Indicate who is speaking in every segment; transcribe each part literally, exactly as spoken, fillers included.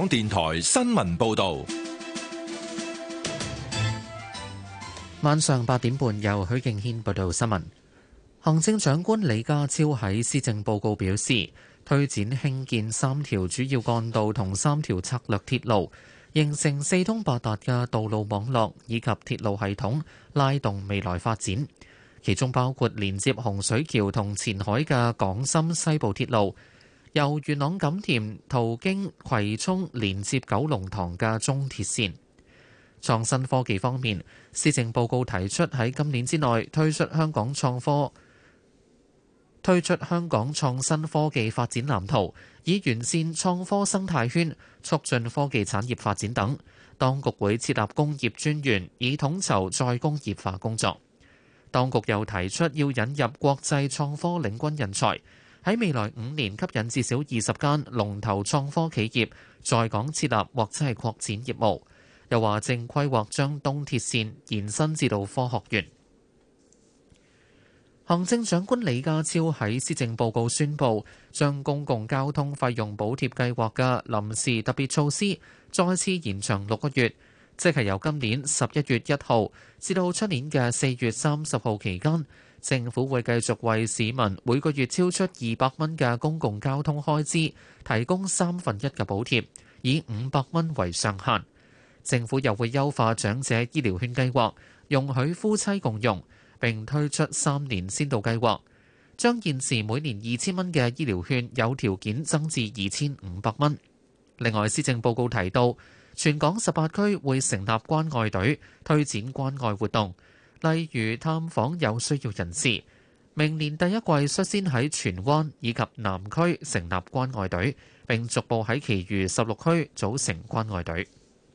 Speaker 1: 港電台新聞報道。
Speaker 2: 晚上八點半，由許敬軒報道新聞。行政長官李家超喺施政報告表示，推展興建三條主要幹道同三條策略鐵路，形成四通八達嘅道路網絡以及鐵路系統，拉動未來發展。其中包括連接洪水橋同前海嘅港深西部鐵路，由元朗錦田途經葵涌連接九龍塘嘅中鐵線。創新科技方面，施政報告提出喺今年之內推出香港創科推出香港創新科技發展藍圖，以完善創科生態圈，促進科技產業發展等。當局會設立工業專員，以統籌再工業化工作。當局又提出要引入國際創科領軍人才，喺未來五年吸引至少二十間龍頭創科企業在港設立或者係擴展業務。又話正規劃將東鐵線延伸至到科學園。行政長官李家超喺施政報告宣布，將公共交通費用補貼計劃嘅臨時特別措施再次延長六個月，即係由今年十一月一號至到出年嘅四月三十號期間，政府會繼續為市民每個月超出二百蚊嘅公共交通開支提供三分一嘅補貼，以五百蚊為上限。政府又會優化長者醫療券計劃，容許夫妻共用，並推出三年先導計劃，將現時每年二千蚊嘅醫療券有條件增至二千五百蚊。另外，施政報告提到，全港十八區會成立關愛隊，推展關愛活動，例如探訪有需要人士。明年第一季率先喺荃灣以及南區成立關愛隊，並逐步喺其餘十六區組成關愛隊。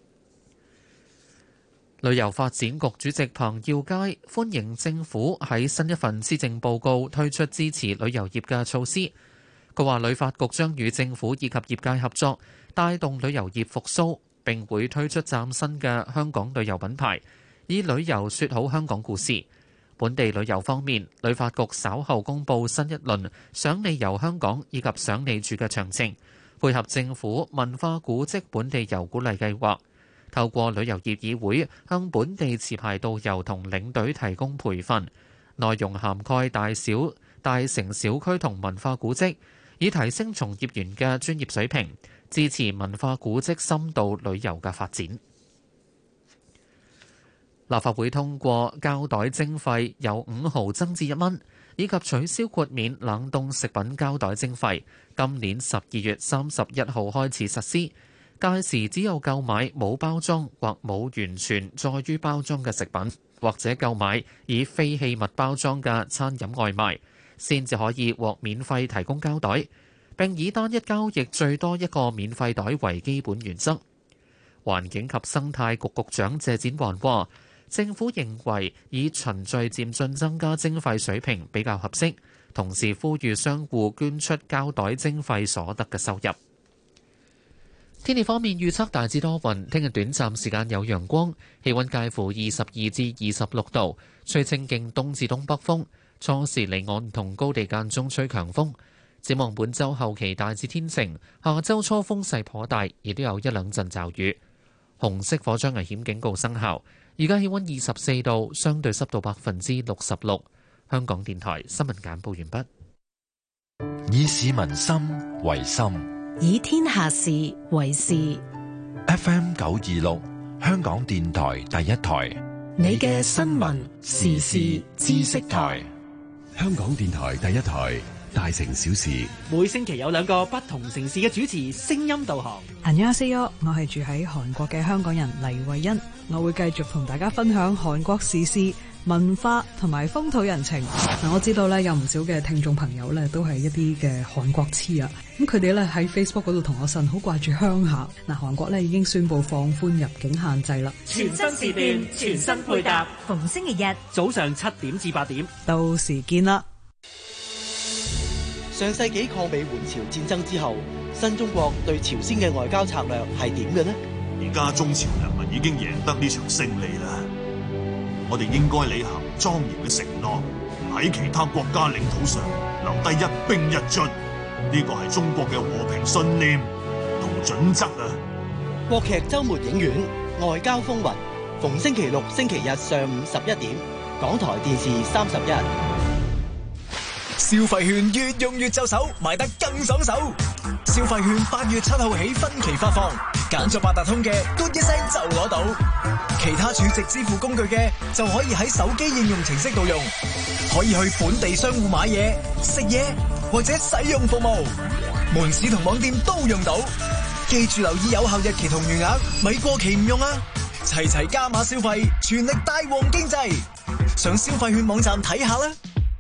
Speaker 2: 旅遊發展局主席彭耀佳歡迎政府喺新一份施政報告推出支持旅遊業嘅措施。佢話旅發局將與政府以及業界合作，帶動旅遊業復甦，並會推出嶄新嘅香港旅遊品牌，以旅遊說好香港故事。本地旅遊方面，旅發局稍後公布新一輪賞你遊香港以及賞你住嘅詳情，配合政府文化古蹟本地遊鼓勵計劃。透過旅遊業議會向本地持牌導遊同領隊提供培訓，內容涵蓋大小大城小區同文化古蹟，以提升從業員嘅專業水平，支持文化古蹟深度旅遊嘅發展。立法會通過膠袋徵費由五毫增至一蚊，以及取消豁免冷凍食品膠袋徵費，今年十二月三十一號開始實施。屆時只有購買冇包裝或冇完全載於包裝嘅食品，或者購買以非器物包裝嘅餐飲外賣，先至可以獲免費提供膠袋。並以單一交易最多一個免費袋為基本原則。環境及生態局局長謝展寰話，政府認為以循序漸進增加徵費水平比較合適，同時呼籲商戶捐出膠袋徵費所得嘅收入。天氣方面預測大致多雲，聽日短暫時間有陽光，氣溫介乎二十二至二十六度，吹清勁東至東北風，初時離岸同高地間中吹強風。展望本週後期大致天晴，下週初風勢頗大，亦都有一兩陣驟雨。紅色火災危險警告生效。而家氣溫二十四度，相對濕度百分之六十六。香港電台新聞簡報完畢。
Speaker 3: 以市民心為心，
Speaker 4: 以天下事為事。
Speaker 3: F M 九二六，香港電台第一台，
Speaker 4: 你嘅新聞時事知識台。
Speaker 5: 香港電台第一台，大城小事。
Speaker 6: 每星期有兩個不同城市嘅主持聲音導航。
Speaker 7: 안녕하세요，我係住喺韓國嘅香港人黎慧欣，我會繼續同大家分享韓國時事、文化同埋風土人情。嗱，我知道咧有唔少嘅聽眾朋友咧都係一啲嘅韓國痴啊，咁佢哋咧喺 Facebook 嗰度同我呻，好掛住鄉下。嗱，韓國咧已經宣布放寬入境限制啦，
Speaker 6: 全新時段，全新配搭，
Speaker 4: 逢星期日
Speaker 6: 早上七點至八點，
Speaker 7: 到時見啦。
Speaker 8: 上世紀抗美援朝戰爭之後，新中國對朝鮮嘅外交策略係點嘅呢？
Speaker 9: 而家中朝人民已經贏得呢場勝利啦，我哋應該履行莊嚴嘅承諾，唔喺其他國家領土上留低一兵一卒。呢個係中國嘅和平信念同準則啊！
Speaker 8: 國劇週末影院《外交風雲》，逢星期六、星期日上午十一點，港台電視三十一。
Speaker 10: 消費券越用越就手，買得更爽手。消費券八月七號起分期發放，揀咗八達通嘅，嘟一聲就攞到；其他儲值支付工具嘅，就可以喺手機應用程式度用，可以去本地商戶買嘢、食嘢或者使用服務，門市同網店都用到。記住留意有效日期同餘額，咪過期唔用啊！齊齊加碼消費，全力帶旺經濟，上消費券網站睇下啦。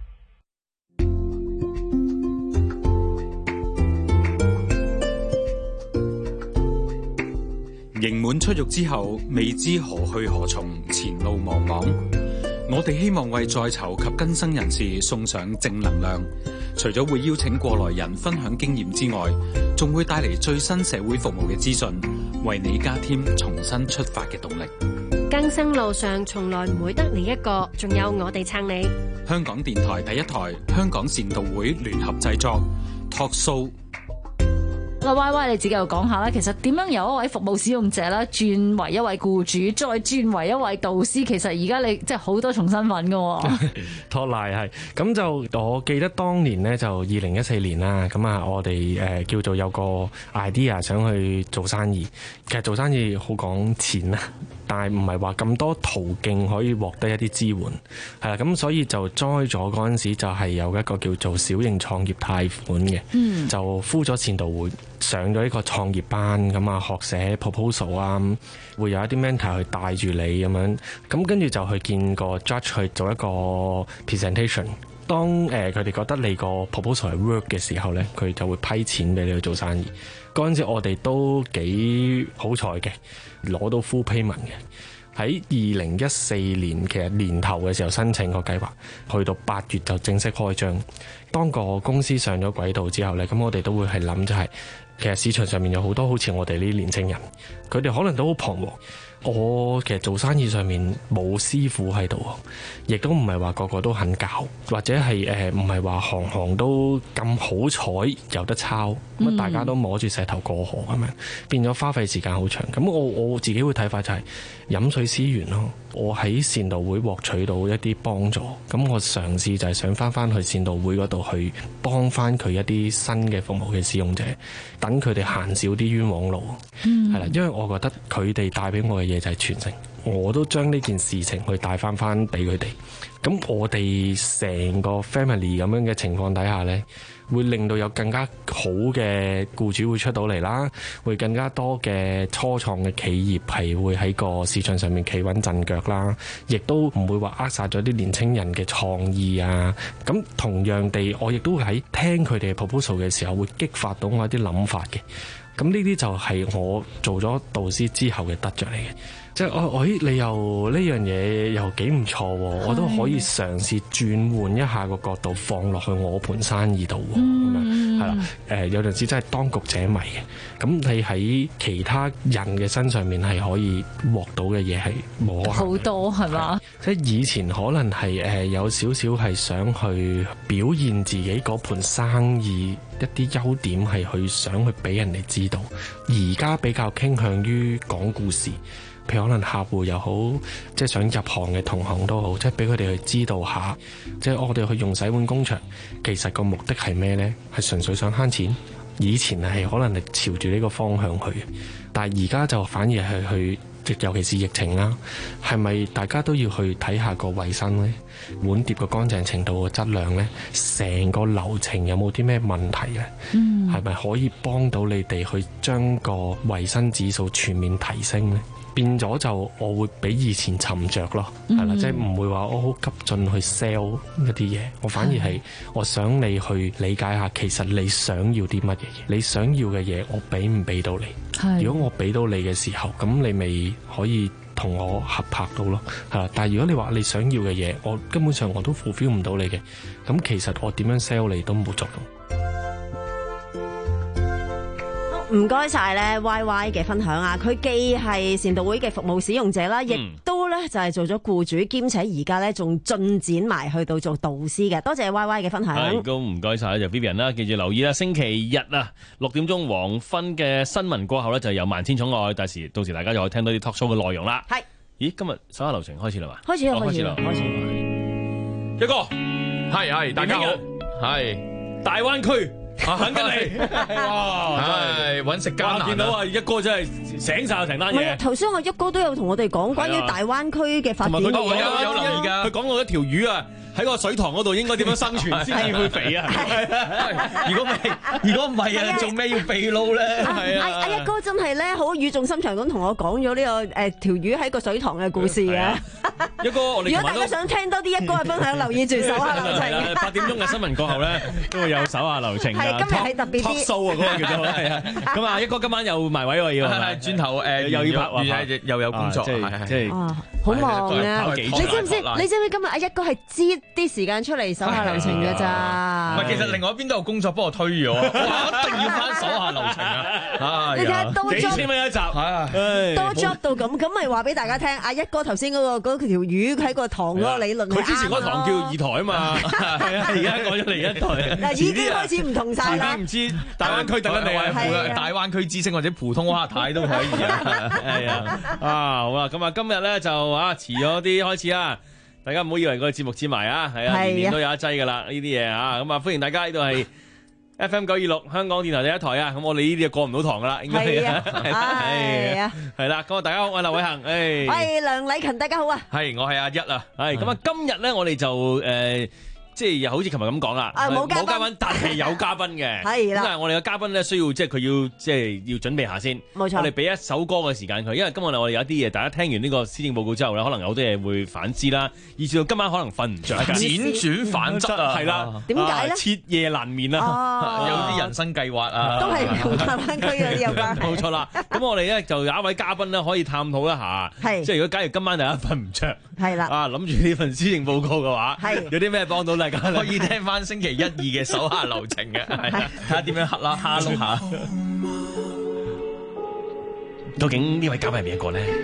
Speaker 11: 刑滿出獄之後，未知何去何從，前路茫茫。我哋希望為在囚及更生人士送上正能量，除咗會邀請過來人分享經驗之外，仲會帶嚟最新社會服務嘅資訊，為你加添重新出發嘅動力。
Speaker 12: 更生路上從來唔會得你一個，仲有我哋撐你。
Speaker 11: 香港電台第一台，香港善導會聯合製作 Talk Show。
Speaker 13: 嗱，Y Y 你自己又講下啦，其實點樣由一位服務使用者啦，轉為一位僱主，再轉為一位導師，其實而家你即係好多重身份噶。
Speaker 14: 托賴係，咁就我記得當年呢，就二零一四年啦，咁啊我哋誒、呃、叫做有個 idea 想去做生意，其實做生意好講錢啊，但係唔係話咁多途徑可以獲得一啲支援，係啦，咁所以就栽咗嗰陣時就係有一個叫做小型創業貸款嘅，嗯、就呼咗善導會。上咗呢個創業班咁啊，學寫 proposal 啊，會有一啲 mentor 去帶住你咁樣，咁跟住就去見個 judge 去做一個 presentation。當誒佢哋覺得你個 proposal 係 work 嘅時候咧，佢就會批錢俾你去做生意。嗰陣時我哋都幾好彩嘅，攞到 full payment 嘅。喺二零一四年其實年頭嘅時候申請個計劃，去到八月就正式開張。當個公司上咗軌道之後咧，咁我哋都會係諗就係、是。其實市場上面有好多好似我哋呢啲年青人，佢哋可能都好彷徨。我其實做生意上面冇師傅喺度，亦都唔係話個個都肯教，或者係誒唔係話行行都咁好彩有得抄，咁、嗯、大家都摸住石頭過河咁樣，變咗花費時間好長。咁我我自己會睇法就係飲水思源咯。我喺善導會獲取到一啲幫助，咁我嘗試就係想翻翻去善導會嗰度去幫翻佢一啲新嘅服務嘅使用者，等佢哋行少啲冤枉路，係啦、嗯，因為我覺得佢哋帶俾我嘅嘢就係傳承，我都將呢件事情去帶翻翻俾佢哋。咁我哋成個 family 咁樣嘅情況底下呢，會令到有更加好嘅僱主會出到嚟啦，會更加多嘅初創嘅企業係會喺個市場上面企穩陣腳啦，亦都唔會話扼殺咗啲年青人嘅創意啊。咁同樣地，我亦都喺聽佢哋嘅 proposal 嘅時候，會激發到我一啲諗法嘅。咁呢啲就係我做咗導師之後嘅得着嚟嘅。即係我我咦你又呢樣嘢又幾唔錯，我都可以嘗試轉換一下個角度放落去我盤生意度，咁樣係啦。誒有陣時真係當局者迷嘅，咁你喺其他人嘅身上面係可以獲到嘅嘢係冇好
Speaker 13: 多係嘛？
Speaker 14: 即係以前可能係誒有少少係想去表現自己嗰盤生意一啲優點，係去想去俾人哋知道。而家比較傾向於講故事。譬如可能客戶又好，即係想入行嘅同行都好，即係俾佢哋去知道下，即係我哋去用洗碗工場，其實個目的係咩呢？係純粹想慳錢。以前係可能係朝住呢個方向去，但係而家就反而係去，尤其是疫情啦，係咪大家都要去睇下個衛生呢？碗碟嘅乾淨程度嘅質量呢？成個流程有冇啲咩問題呢？嗯，係咪可以幫到你哋去將個衛生指數全面提升呢？變咗就我會比以前沉着咯，係啦、嗯，即係唔會話我好急進去 sell 一啲嘢，我反而係我想你去理解下，其實你想要啲乜嘢嘢，你想要嘅嘢我俾唔俾到你？係，如果我俾到你嘅時候，咁你咪可以同我合拍到咯，係啦。但係如果你話你想要嘅嘢，我根本上我都 fulfill 唔到你嘅，咁其實我點樣 sell 你都冇作用。
Speaker 15: 唔該晒咧 Y Y 嘅分享啊！佢既係善導會嘅服務使用者啦，亦都咧就係做咗僱主，兼且而家咧仲進展埋去到做導師嘅。多謝 Y Y 嘅分享。
Speaker 16: 係，咁唔該晒就 Vivian 啦，記住留意啦，星期日啊六點鐘黃昏嘅新聞過後咧就有萬千寵愛，到時到時大家就可以聽到啲 talk show 嘅內容啦。
Speaker 15: 係，
Speaker 16: 咦，今日手下留情開始啦嘛？
Speaker 15: 開始啦，開始啦，開始。
Speaker 16: 一哥，
Speaker 17: 係係，大家好，係
Speaker 16: 大灣區。等緊你，哇！
Speaker 17: 係揾食艱難啊！
Speaker 16: 見到啊，一哥真係醒晒成單嘢。
Speaker 15: 頭先我一哥都有同我哋講關於大灣區嘅發展，
Speaker 16: 佢有有留意㗎。佢講到一條魚啊，喺個水塘嗰度應該點樣生存先至會肥啊？如果唔係，如果唔係啊，做咩要秘撈咧？係啊！
Speaker 15: 阿一哥真係咧好語重心長咁同我講咗呢個誒條魚喺個水塘嘅故事嘅。
Speaker 16: 一哥，我哋
Speaker 15: 如果大家想聽多啲一哥嘅分享，留意住手下留情。
Speaker 16: 八點鐘嘅新聞過後咧，都會有手下留情。
Speaker 15: 係今日係特別啲。
Speaker 16: talk show 啊，嗰個叫做係啊。咁啊，一哥今晚又埋位喎，要係
Speaker 17: 轉頭誒又要拍，又有工作，即係即係
Speaker 15: 好忙啊！你知唔知？你知唔知今日阿一哥係擠啲時間出嚟手下留情嘅咋？
Speaker 17: 唔係，其實另外一邊都有工作幫我推咗，我一定要翻手下留情啊！
Speaker 15: 你睇下多 job
Speaker 16: 幾千蚊一集，
Speaker 15: 多 job 到咁，咁咪話俾大家聽。阿一哥頭先嗰個嗰條魚喺個塘嗰個理論，
Speaker 16: 佢之前嗰堂叫二台啊嘛，係啊，而家改咗嚟一台。
Speaker 15: 嗱，已經開始唔同晒啦。
Speaker 16: 唔知大灣區等緊你啊！
Speaker 17: 大灣區知識或者普通話睇都可以啊！
Speaker 16: 係啊，啊好啦，咁啊今日咧就啊遲咗啲開始啦，大家唔好以為個節目遲埋啊，係啊，年年都有一劑噶啦呢啲嘢啊，咁啊歡迎大家，呢度係 F M 九二六香港電台第一台啊，咁我哋呢啲就過唔到堂噶啦，應該係啊，係啊，係啦，咁啊大家好，我係劉偉恒，誒，
Speaker 15: 係梁禮勤，大家好啊，
Speaker 17: 係我係阿一啊，
Speaker 16: 係咁啊今日咧我哋就誒。即係又好似琴日咁講啦，冇嘉賓，但係有嘉賓嘅。係啦，咁啊，我哋嘅嘉賓咧需要即係佢要即係要準備下先。冇錯，我哋俾一首歌嘅時間佢，因為今日我哋有一啲嘢，大家聽完呢個施政報告之後咧，可能有好多嘢會反思啦，以至到今晚可能瞓唔着。
Speaker 17: 輾轉反側啊，
Speaker 16: 係啦，
Speaker 15: 點解咧？
Speaker 16: 徹夜難眠啊，
Speaker 17: 有啲人生計劃啊，
Speaker 15: 都係同大灣區嗰啲有關。
Speaker 16: 冇錯啦，咁我哋咧就有一位嘉賓咧可以探討一下，係即係如果假如今晚大家瞓唔着，係啦，啊諗住呢份施政報告嘅話，係有啲咩幫到大家
Speaker 17: 可以聽翻星期一二嘅手下留情嘅，係睇下點樣黑啦哈碌下。
Speaker 16: 究竟呢位嘉賓係邊一個咧？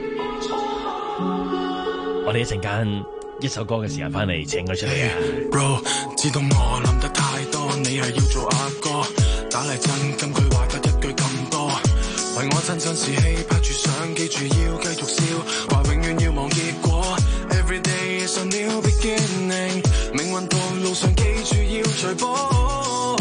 Speaker 16: 我哋一陣間一首歌嘅時間翻嚟請佢出嚟啊
Speaker 18: ！Bro， 知道我諗得太多，你係要做阿哥，打嚟真金句話得一句咁多，為我真真是氣，拍住相記住要繼續笑，話永遠要忘結果。Every day is a new beginning， 命運道路上記住要隨波。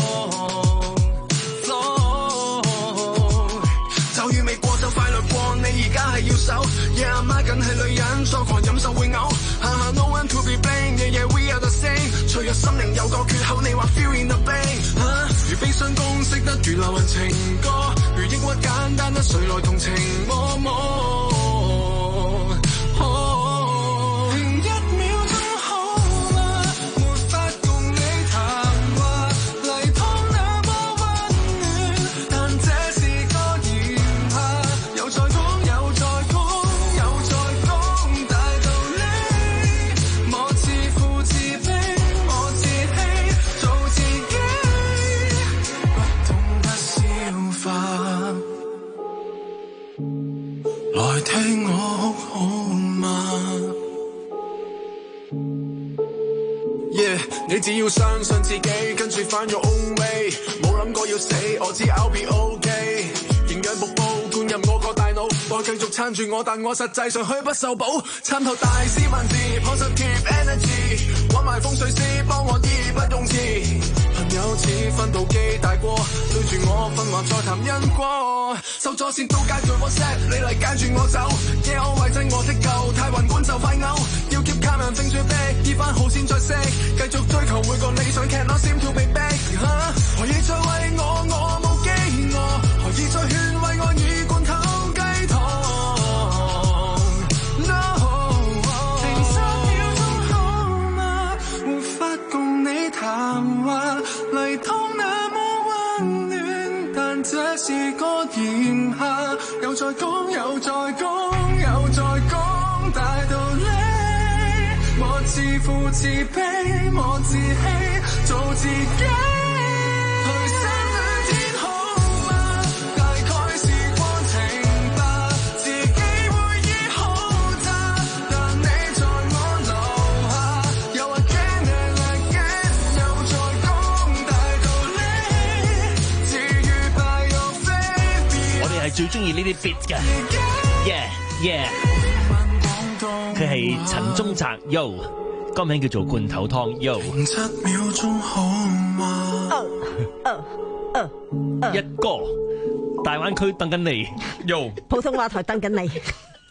Speaker 18: 就如未過就快樂過，你而家係要守。Yeah， 阿媽緊係女人，作狂飲酒會嘔。下下 no one to be blamed，yeah yeah we are the same。脆弱心靈有個缺口，你話 feel in the pain。啊，如悲傷公式得如流行情歌，如抑鬱簡單得誰來同情摸摸。來聽我好嗎 ？Yeah， 你只要相信自己，跟住翻your own way，冇諗過要死，我知 I'll be okay。營養瀑布灌入我個大腦，我繼續撐住我，但我實際上虛不受補。參透大師文字 ，positive energy， 揾埋風水師幫我醫不用字。朋友似訓導機大過，對住我訓話再談因果。收咗線都解決 WhatsApp， 你嚟揀住我走。夜我為真我的舊，太宏觀就快嘔。要 keep calm and think back， 醫翻好先再識。繼續追求每個理想 ，cannot seem to be back。何以再為我，我冇飢餓？何以再勸慰我以罐頭雞湯 ？No， 停三秒鐘好嗎？沒法共你談話，嚟湯那麼溫暖，但這是個炎夏，又再講又再講又再講大道理。我自負自卑，我自欺，做自己。去三兩天好嗎？大概時光停吧，自己會醫好它。但你
Speaker 16: fit 嘅 ，yeah yeah。佢係陳宗澤 ，Yo， 歌名叫做罐頭湯 ，Yo。七秒鐘好嗎？一哥，大灣區等緊你 ，Yo。
Speaker 15: 普通話台等緊你。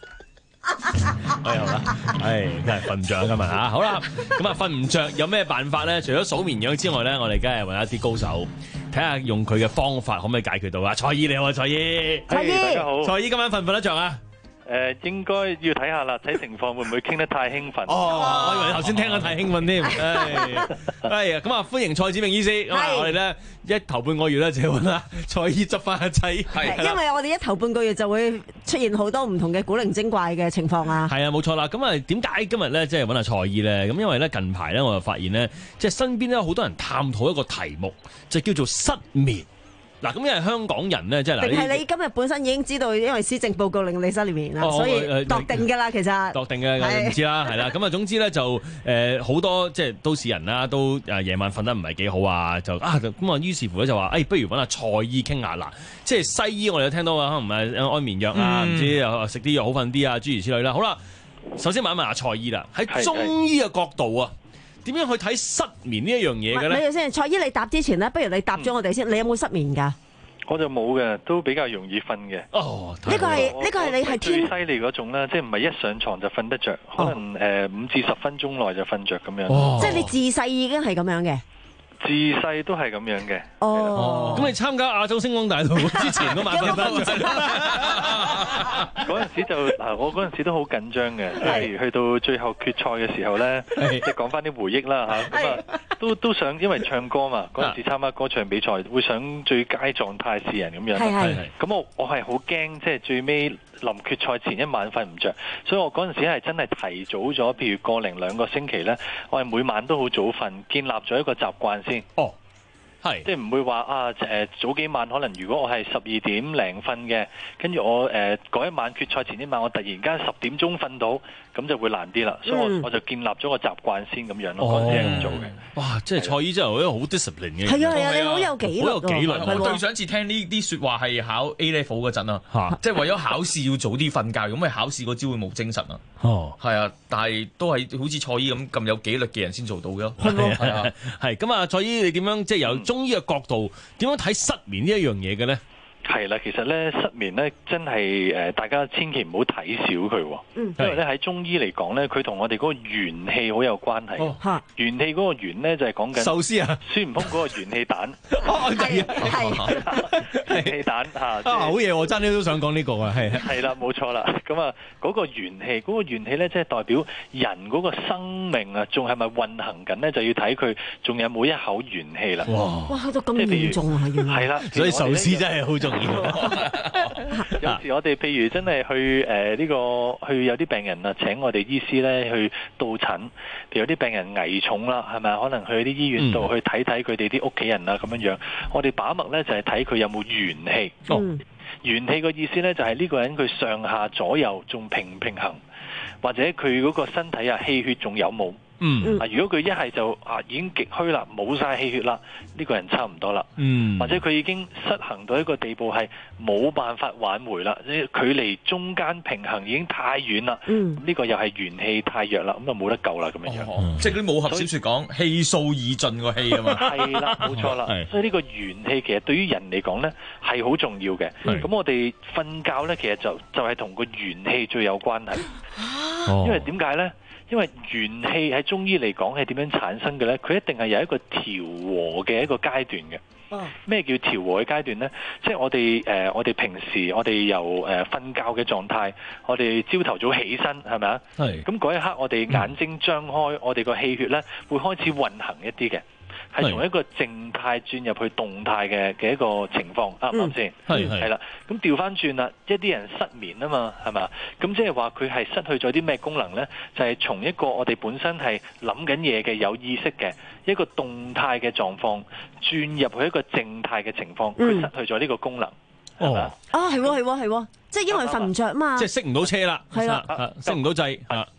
Speaker 16: 哎好啦，唉，真係瞓唔着今日吓，好啦，咁啊瞓唔着有咩辦法咧？除咗數綿羊之外咧，我哋梗係揾一啲高手，睇下用佢嘅方法可唔可以解決到啊？蔡姨你好啊，蔡姨，
Speaker 19: 蔡姨大家好，
Speaker 16: 蔡姨今晚瞓唔瞓得着啊？
Speaker 19: 誒、呃，應該要睇下啦，睇情況會唔會傾得太興奮？
Speaker 16: 哦，我以為你頭先聽得太興奮添。唉，係咁啊，歡迎蔡梓銘醫師。咁啊，我哋咧一頭半個月咧就揾啦蔡姨執翻一劑。
Speaker 15: 係，因為我哋一頭半個月就會出現好多唔同嘅古靈精怪嘅情況啊。
Speaker 16: 係啊，冇錯啦。咁啊，點解今日咧即係揾阿蔡姨咧？咁因為咧近排咧我就發現咧，即係身邊咧有好多人探討一個題目，就叫做失眠。嗱，咁因為香港人咧，即係嗱，
Speaker 15: 定係你今日本身已經知道，因為施政報告令你失眠啦，所以度定㗎啦，其實
Speaker 16: 度定嘅，我唔知啦，係啦。咁啊，總之咧就誒好多即係都市人啦，都誒夜晚瞓得唔係幾好啊，就啊咁啊，於是乎咧就話誒，不如揾阿蔡姨傾下啦。即係西醫我哋都聽到啊，可能誒安眠藥啊，唔知又食啲藥好瞓啲啊，諸如此類啦。好啦，首先問一問阿蔡姨啦，喺中醫嘅角度啊，點樣去睇失眠呢一樣嘢嘅咧？
Speaker 15: 咪住先，蔡姨你答之前咧，不如你答咗我哋先。你有冇失眠㗎？
Speaker 19: 我就冇嘅，都比較容易瞓嘅。
Speaker 16: 哦，
Speaker 15: 呢個係呢個係你係
Speaker 19: 最犀利嗰種啦，即係唔係一上床就瞓得着，可能誒五至十分鐘內就瞓着咁樣。
Speaker 15: 哦，即係你自細已經係咁樣嘅。
Speaker 19: 自細都係咁樣嘅。
Speaker 15: 哦，
Speaker 16: 咁你參加亞洲星光大道之前都晚瞓得着。
Speaker 19: 嗰陣時就嗱，我嗰陣時都好緊張嘅，即係譬如去到最後決賽嘅時候咧，即係講翻啲回憶啦嚇，咁啊都都想，因為唱歌嘛，嗰陣時參加歌唱比賽，會想最佳狀態示人咁樣。係係。咁我我係好驚，即係最尾臨決賽前一晚瞓唔着，所以我嗰陣時係真係提早咗，譬如個零兩個星期咧，我係每晚都好早瞓，建立咗一個習慣先。
Speaker 16: 哦。係，
Speaker 19: 即係唔會話啊誒、呃、早幾晚可能如果我係十二點零瞓嘅，跟住我誒嗰、呃、一晚決賽前一晚我突然間十點鐘瞓到，咁就會難啲啦。所以我我就建立咗個習慣先咁樣咯。嗰陣時係咁做嘅。
Speaker 16: 哇！即係蔡姨真係一個好 discipline 嘅。
Speaker 15: 係啊係啊，你好有紀律。
Speaker 17: 好有紀律。我對上一次聽呢啲説話係考 A level 嗰陣啊，即係為咗考試要早啲瞓覺，咁咪考試嗰朝會冇精神啊。
Speaker 16: 哦，
Speaker 17: 係啊，但係都係好似蔡姨咁咁有紀律嘅人先做到嘅咯。
Speaker 16: 係啊，係咁啊，蔡姨你點樣即係由中醫嘅角度點樣睇失眠呢一樣嘢嘅咧？
Speaker 19: 係啦，其實咧失眠咧真係誒，大家千祈唔好睇小佢。嗯，因為咧喺中醫嚟講咧，佢同我哋嗰個元氣好有關係。哦，元氣嗰個元咧就係講緊
Speaker 16: 壽司啊，
Speaker 19: 孫悟空嗰個元氣蛋。
Speaker 16: 哦，係係
Speaker 19: 元氣蛋嚇。啊，
Speaker 16: 好嘢！我真係都想講呢個啊，係。
Speaker 19: 係啦，冇錯啦。咁啊，嗰個元氣，嗰個元氣咧，即係代表人嗰個生命啊，仲係咪運行緊咧？就要睇佢仲有冇一口元氣啦。
Speaker 15: 哇！哇，去到咁嚴重啊，原來。
Speaker 19: 係啦，
Speaker 16: 所以壽司真係好重要。
Speaker 19: 有時我哋譬如真係去誒呢、呃這個去有啲病人啊，請我哋醫師咧去到診，譬如有啲病人危重啦，係咪？可能去啲醫院度去睇睇佢哋啲屋企人啊咁樣樣。我哋把脈咧就係睇佢有冇元氣。嗯，元氣個意思咧就係呢個人佢上下左右仲平唔平衡，或者佢嗰個身體啊氣血仲有冇？嗯，啊，如果佢一係就啊已經極虛啦，冇晒氣血啦，呢個人差唔多啦。嗯，或者佢已經失衡到一個地步係冇辦法挽回啦，即係距離中間平衡已經太遠啦。嗯，呢個又係元氣太弱啦，咁就冇得救啦咁樣樣。
Speaker 17: 哦，即係嗰啲武俠小說講氣數已盡個氣啊嘛。
Speaker 19: 係啦，冇錯啦。所以呢個元氣其實對於人嚟講咧係好重要嘅。咁我哋瞓覺咧其實就就係同個元氣最有關係。哦，因為點解咧？因為元氣喺中醫嚟講係點樣產生嘅咧？佢一定係有一個調和嘅一個階段嘅。咩叫調和嘅階段咧？即係我哋誒、呃，我哋平時我哋由誒瞓覺嘅狀態，我哋朝頭早起身係咪啊？係。咁嗰一刻我哋眼睛張開，嗯、我哋個氣血咧會開始運行一啲嘅。係從一個靜態轉入去動態嘅嘅一個情況，啱唔啱先？係係啦，咁調翻轉啦，一啲人失眠啊嘛，係嘛？咁即係話佢係失去咗啲咩功能咧？就係、是、從一個我哋本身係諗緊嘢嘅有意識嘅一個動態嘅狀況，轉入去一個靜態嘅情況，佢失去咗呢個功能。
Speaker 15: 哦，啊係喎係喎係喎，即係因為瞓唔着嘛，
Speaker 16: 即係熄唔到車啦，
Speaker 15: 係啦，
Speaker 16: 熄唔到掣啊。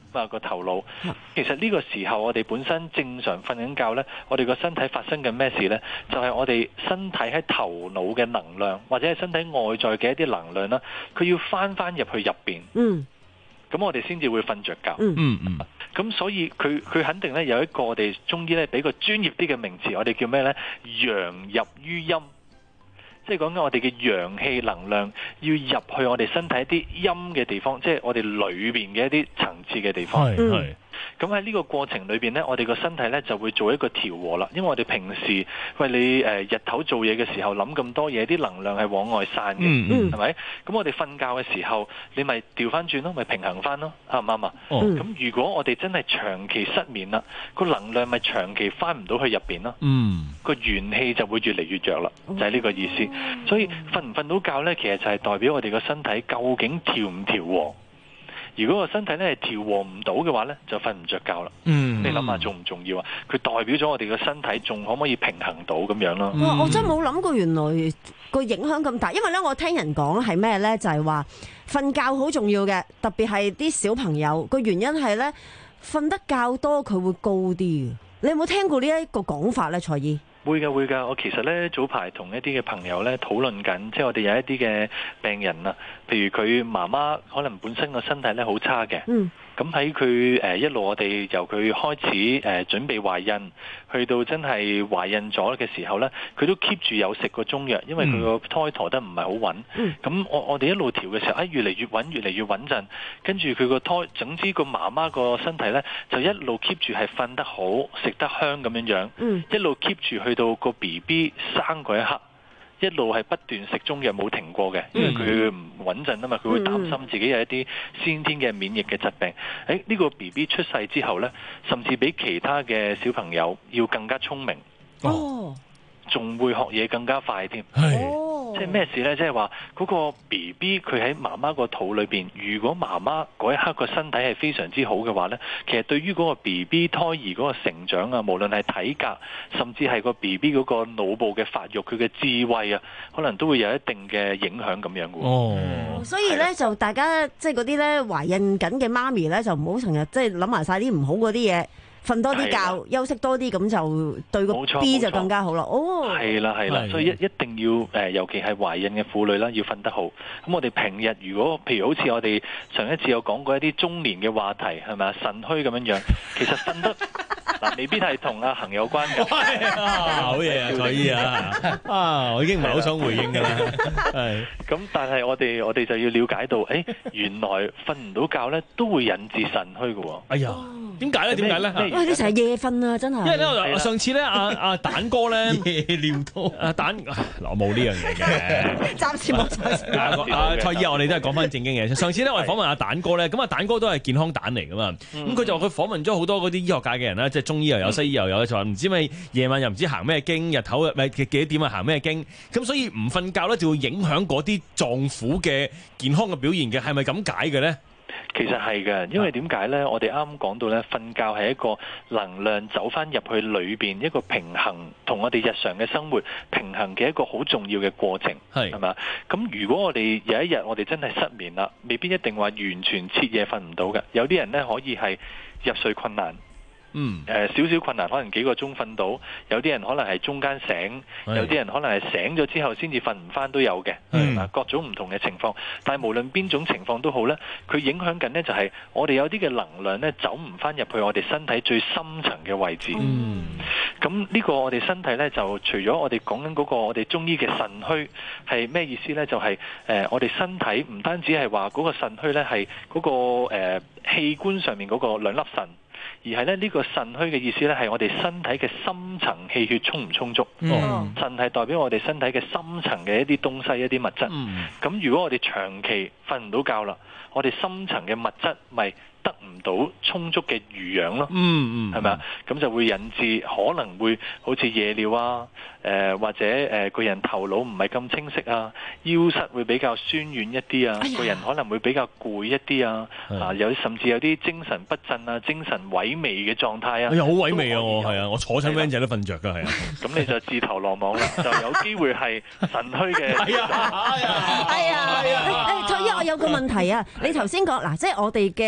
Speaker 19: 啊個頭腦。其實呢個時候我哋本身正常瞓緊覺呢，我哋個身體發生緊咩事呢？就係、是、我哋身體喺頭腦嘅能量，或者係身體外在嘅一啲能量啦，佢要翻翻入去入邊。
Speaker 15: 嗯。
Speaker 19: 咁我哋先至會瞓着覺。
Speaker 15: 嗯
Speaker 16: 嗯。
Speaker 19: 咁所以佢佢肯定咧有一個我哋中醫咧俾個專業啲嘅名詞，我哋叫咩呢？陽入於陰。即係講緊我哋嘅陽氣能量要入去我哋身體一啲陰嘅地方，即係我哋裏邊嘅一啲層次嘅地方。
Speaker 16: 係。
Speaker 19: 咁喺呢個過程裏邊呢，我哋個身體呢就會做一個調和啦。因為我哋平時喂你誒、呃、日頭做嘢嘅時候諗咁多嘢，啲能量係往外散嘅，係咪、嗯？咁我哋瞓覺嘅時候，你咪調翻轉咯，咪平衡翻咯，啱唔啱啊？咁、哦、如果我哋真係長期失眠啦，個能量咪長期翻唔到去入邊咯，
Speaker 16: 嗯，
Speaker 19: 個元氣就會越嚟越弱啦，就係、是、呢個意思。所以瞓唔瞓到覺呢，其實就係代表我哋個身體究竟調唔調和。如果個身體咧係調和唔到嘅話咧，就瞓唔着覺啦。嗯，你諗下重唔重要啊？佢代表咗我哋個身體仲可唔可以平衡到咁樣咯？
Speaker 15: 哇！我真係冇諗過原來個影響咁大，因為咧我聽人講係咩咧，就係話瞓覺好重要嘅，特別係啲小朋友個原因係咧瞓得覺多佢會高啲嘅。你有冇聽過呢一個講法咧，蔡醫？
Speaker 19: 會㗎會㗎，我其實咧早排同一啲嘅朋友咧討論緊，即係我哋有一啲嘅病人啊，譬如佢媽媽可能本身個身體咧好差嘅，嗯，咁喺佢誒一路我哋由佢開始誒、呃、準備懷孕，去到真係懷孕咗嘅時候咧，佢都 keep 住有食個中藥，因為佢個胎陀得唔係好穩，咁、嗯、我我哋一路調嘅時候，啊越嚟越穩，越嚟越穩陣，跟住佢個胎，總之個媽媽個身體咧就一路 keep 住係瞓得好，食得香咁樣樣，嗯，一路 keep 住去到個 B B 生嗰一刻，一路係不斷食中藥冇停過嘅，因為佢唔穩陣啊嘛，佢會擔心自己有一啲先天嘅免疫嘅疾病。誒，呢個 B B 出世之後呢，甚至比其他嘅小朋友要更加聰明，哦，仲會學嘢更加快添。係。即係咩事呢？即係話嗰個 B B 佢喺媽媽個肚裏邊，如果媽媽嗰一刻個身體係非常之好嘅話呢，其實對於嗰個 B B 胎兒嗰個成長啊，無論係體格，甚至係個 B B 嗰個腦部嘅發育，佢嘅智慧啊，可能都會有一定嘅影響咁樣嘅。哦，
Speaker 15: 所以呢，就大家即係嗰啲呢懷孕緊嘅媽咪呢，就唔好成日即係諗埋晒啲唔好嗰啲嘢。瞓多啲覺，休息多啲，咁就對個 B 就更加好啦。哦，係啦係啦，所以一一定要誒、呃，尤其係懷孕嘅婦女啦，要瞓得好。咁我哋平日如果譬如好似我哋上一次有講過一啲中年嘅話題，係咪啊？腎虛咁樣樣，其實瞓得嗱未必係同阿恒有關嘅。
Speaker 16: 好嘢啊，蔡醫啊！啊，我已經唔係好想回應㗎啦。係
Speaker 19: 咁，但係我哋我哋就要了解到，誒、欸、原來瞓唔到覺咧，都會引致腎虛嘅喎。
Speaker 16: 哎呀！點解咧？點解咧？
Speaker 15: 喂，你成日夜瞓啊，真係。
Speaker 16: 因為咧，上次咧，阿阿蛋哥咧夜尿多。阿蛋，我冇呢樣嘢嘅。暫時冇。阿蔡醫，我哋都係講翻正經嘢。上次咧，我哋訪問阿蛋哥咧，咁阿蛋哥都係健康蛋嚟噶嘛。咁佢就話佢訪問咗好多嗰啲醫學界嘅人啦，即係中醫又有，西醫又有，就話唔知咪夜晚又唔知行咩經，日頭咪幾幾點啊行咩經。咁所以唔瞓覺咧，就會影響嗰啲臟腑嘅健康嘅表現嘅，係咪咁解嘅咧？
Speaker 19: 其實係嘅，因為點解呢？我哋啱啱講到呢，瞓覺係一個能量走翻入去裏邊一個平衡，同我哋日常嘅生活平衡嘅一個好重要嘅過程，係係嘛？咁如果我哋有一日我哋真係失眠啦，未必一定話完全徹夜瞓唔到嘅，有啲人呢可以係入睡困難。嗯，誒、呃、少少困難，可能幾個鐘瞓到，有啲人可能係中間醒，有啲人可能係醒咗之後先至瞓唔翻都有嘅，係各種唔同嘅情況。但係無論邊種情況都好咧，佢影響緊呢就係我哋有啲嘅能量咧走唔翻入去我哋身體最深層嘅位置。嗯，咁呢個我哋身體咧就除咗我哋講緊嗰個我哋中醫嘅腎虛係咩意思咧？就係、是、誒、呃、我哋身體唔單止係話嗰個腎虛咧係嗰個誒、呃、器官上面嗰個兩粒腎。而係咧呢個腎虛嘅意思咧，係我哋身體嘅深層氣血充唔充足？嗯，腎係代表我哋身體嘅深層嘅一啲東西、一啲物質。嗯，咁如果我哋長期瞓唔到覺啦，我哋深層嘅物質咪得唔到充足嘅濡養咯？嗯嗯，係咪啊？咁就會引致可能會好似夜尿啊，誒、呃、或者誒個、呃、人頭腦唔係咁清晰啊，腰膝會比較酸軟一啲啊，個、哎、人可能會比較攰一啲啊，啊有甚至有啲精神不振啊、精神萎靡嘅狀態啊。
Speaker 16: 哎呀，好萎靡啊！我係啊，我坐親 van 仔都瞓着㗎，係啊。
Speaker 19: 咁你就自投羅網啦，就有機會係腎虛嘅。
Speaker 15: 係啊係啊係啊！誒蔡醫，我有個問題啊，你頭先講嗱，即係我哋嘅理解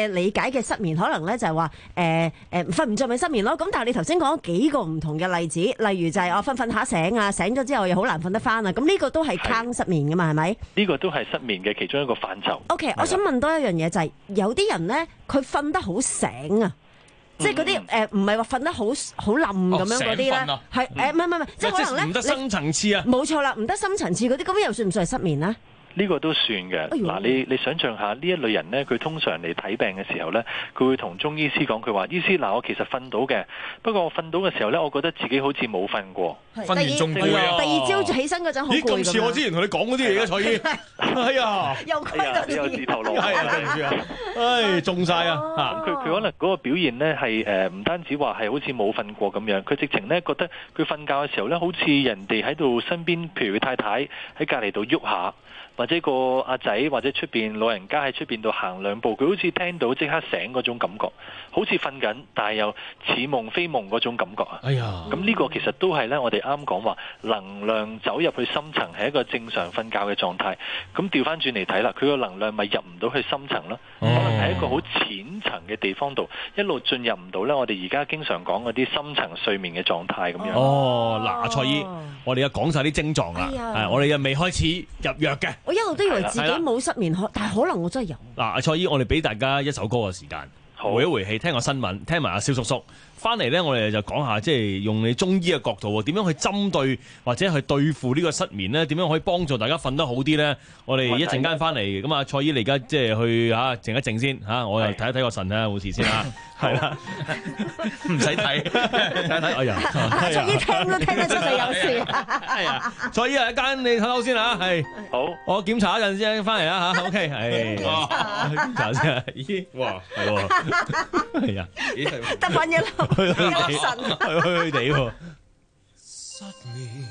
Speaker 15: 解嘅失眠，可能咧就係話誒誒瞓唔着咪失眠咯。咁但係你頭先講幾個唔同嘅例子，例如就係我瞓瞓下醒啊，醒咗之後又好難瞓得翻啊。咁呢個都係坑失眠噶嘛，係咪？
Speaker 19: 呢個都係失眠嘅其中一個範疇。
Speaker 15: OK， 我想問多一樣嘢就係、是、有啲人咧，佢瞓得好醒啊。即係嗰啲誒，唔係話瞓得好好冧咁樣嗰啲咧，係誒唔係唔係，即係可能咧，
Speaker 16: 唔得深層次啊，
Speaker 15: 冇錯啦，唔得深層次嗰啲，咁又算唔算係失眠咧？
Speaker 19: 呢個都算嘅。嗱、哎，你你想象下呢一類人呢，佢通常嚟睇病嘅時候呢，佢會同中醫師講，佢話：醫師嗱，我其實瞓到嘅，不過我瞓到嘅時候呢，我覺得自己好似冇瞓過，瞓完仲攰啊！第二朝起身嗰陣好攰咁。咦，咁似
Speaker 16: 我之前同你講嗰啲嘢嘅蔡醫，哎呀，
Speaker 15: 又虧到
Speaker 19: 又自投羅
Speaker 16: 係啊，對唔住啊，唉，中晒啊！
Speaker 19: 嚇，佢佢可能嗰個表現呢係誒唔單止話係好似冇瞓過咁樣，佢直情呢覺得佢瞓覺嘅時候呢，好似人哋喺度身邊，譬如佢太太喺隔離度喐下。或者個阿仔或者出邊老人家喺出邊度行兩步，佢好似聽到即刻醒嗰種感覺，好似瞓緊，但係又似夢非夢嗰種感覺啊！
Speaker 16: 哎呀，
Speaker 19: 咁呢個其實都係呢，我哋啱講話能量走入去深層係一個正常瞓覺嘅狀態。咁調翻轉嚟睇啦，佢個能量咪入唔到去深層咯，哦、可能喺一個好淺層嘅地方度一路進入唔到呢。我哋而家經常講嗰啲深層睡眠嘅狀態咁樣。
Speaker 16: 哦，嗱，蔡醫，我哋而家講晒啲症狀啦，係、哎、我哋又未開始入藥嘅。
Speaker 15: 我一路都以為自己冇失眠，但係可能我真係有。
Speaker 16: 嗱，蔡醫，我哋俾大家一首歌嘅時間，回一回氣，聽個新聞，聽埋阿蕭叔叔。翻嚟咧，我哋就講下，即係用你中醫嘅角度，點樣去針對或者去對付呢個失眠咧？點樣可以幫助大家瞓得好啲咧？我哋一陣間翻嚟，咁啊，蔡醫你而家即係去嚇靜一靜先嚇，我又睇一睇個腎睇下冇事先嚇，係啦，唔使睇，睇一睇，哎呀，
Speaker 15: 蔡醫聽都聽得出你有事，
Speaker 16: 係啊，蔡醫啊，一間你睇好先嚇，係
Speaker 19: 好，
Speaker 16: 我檢查一陣先，翻嚟啦嚇 ，OK， 係，檢查先啊，咦，哇，係喎，係啊，
Speaker 15: 得翻一粒。
Speaker 16: 去去地，去去地喎。
Speaker 18: 失眠，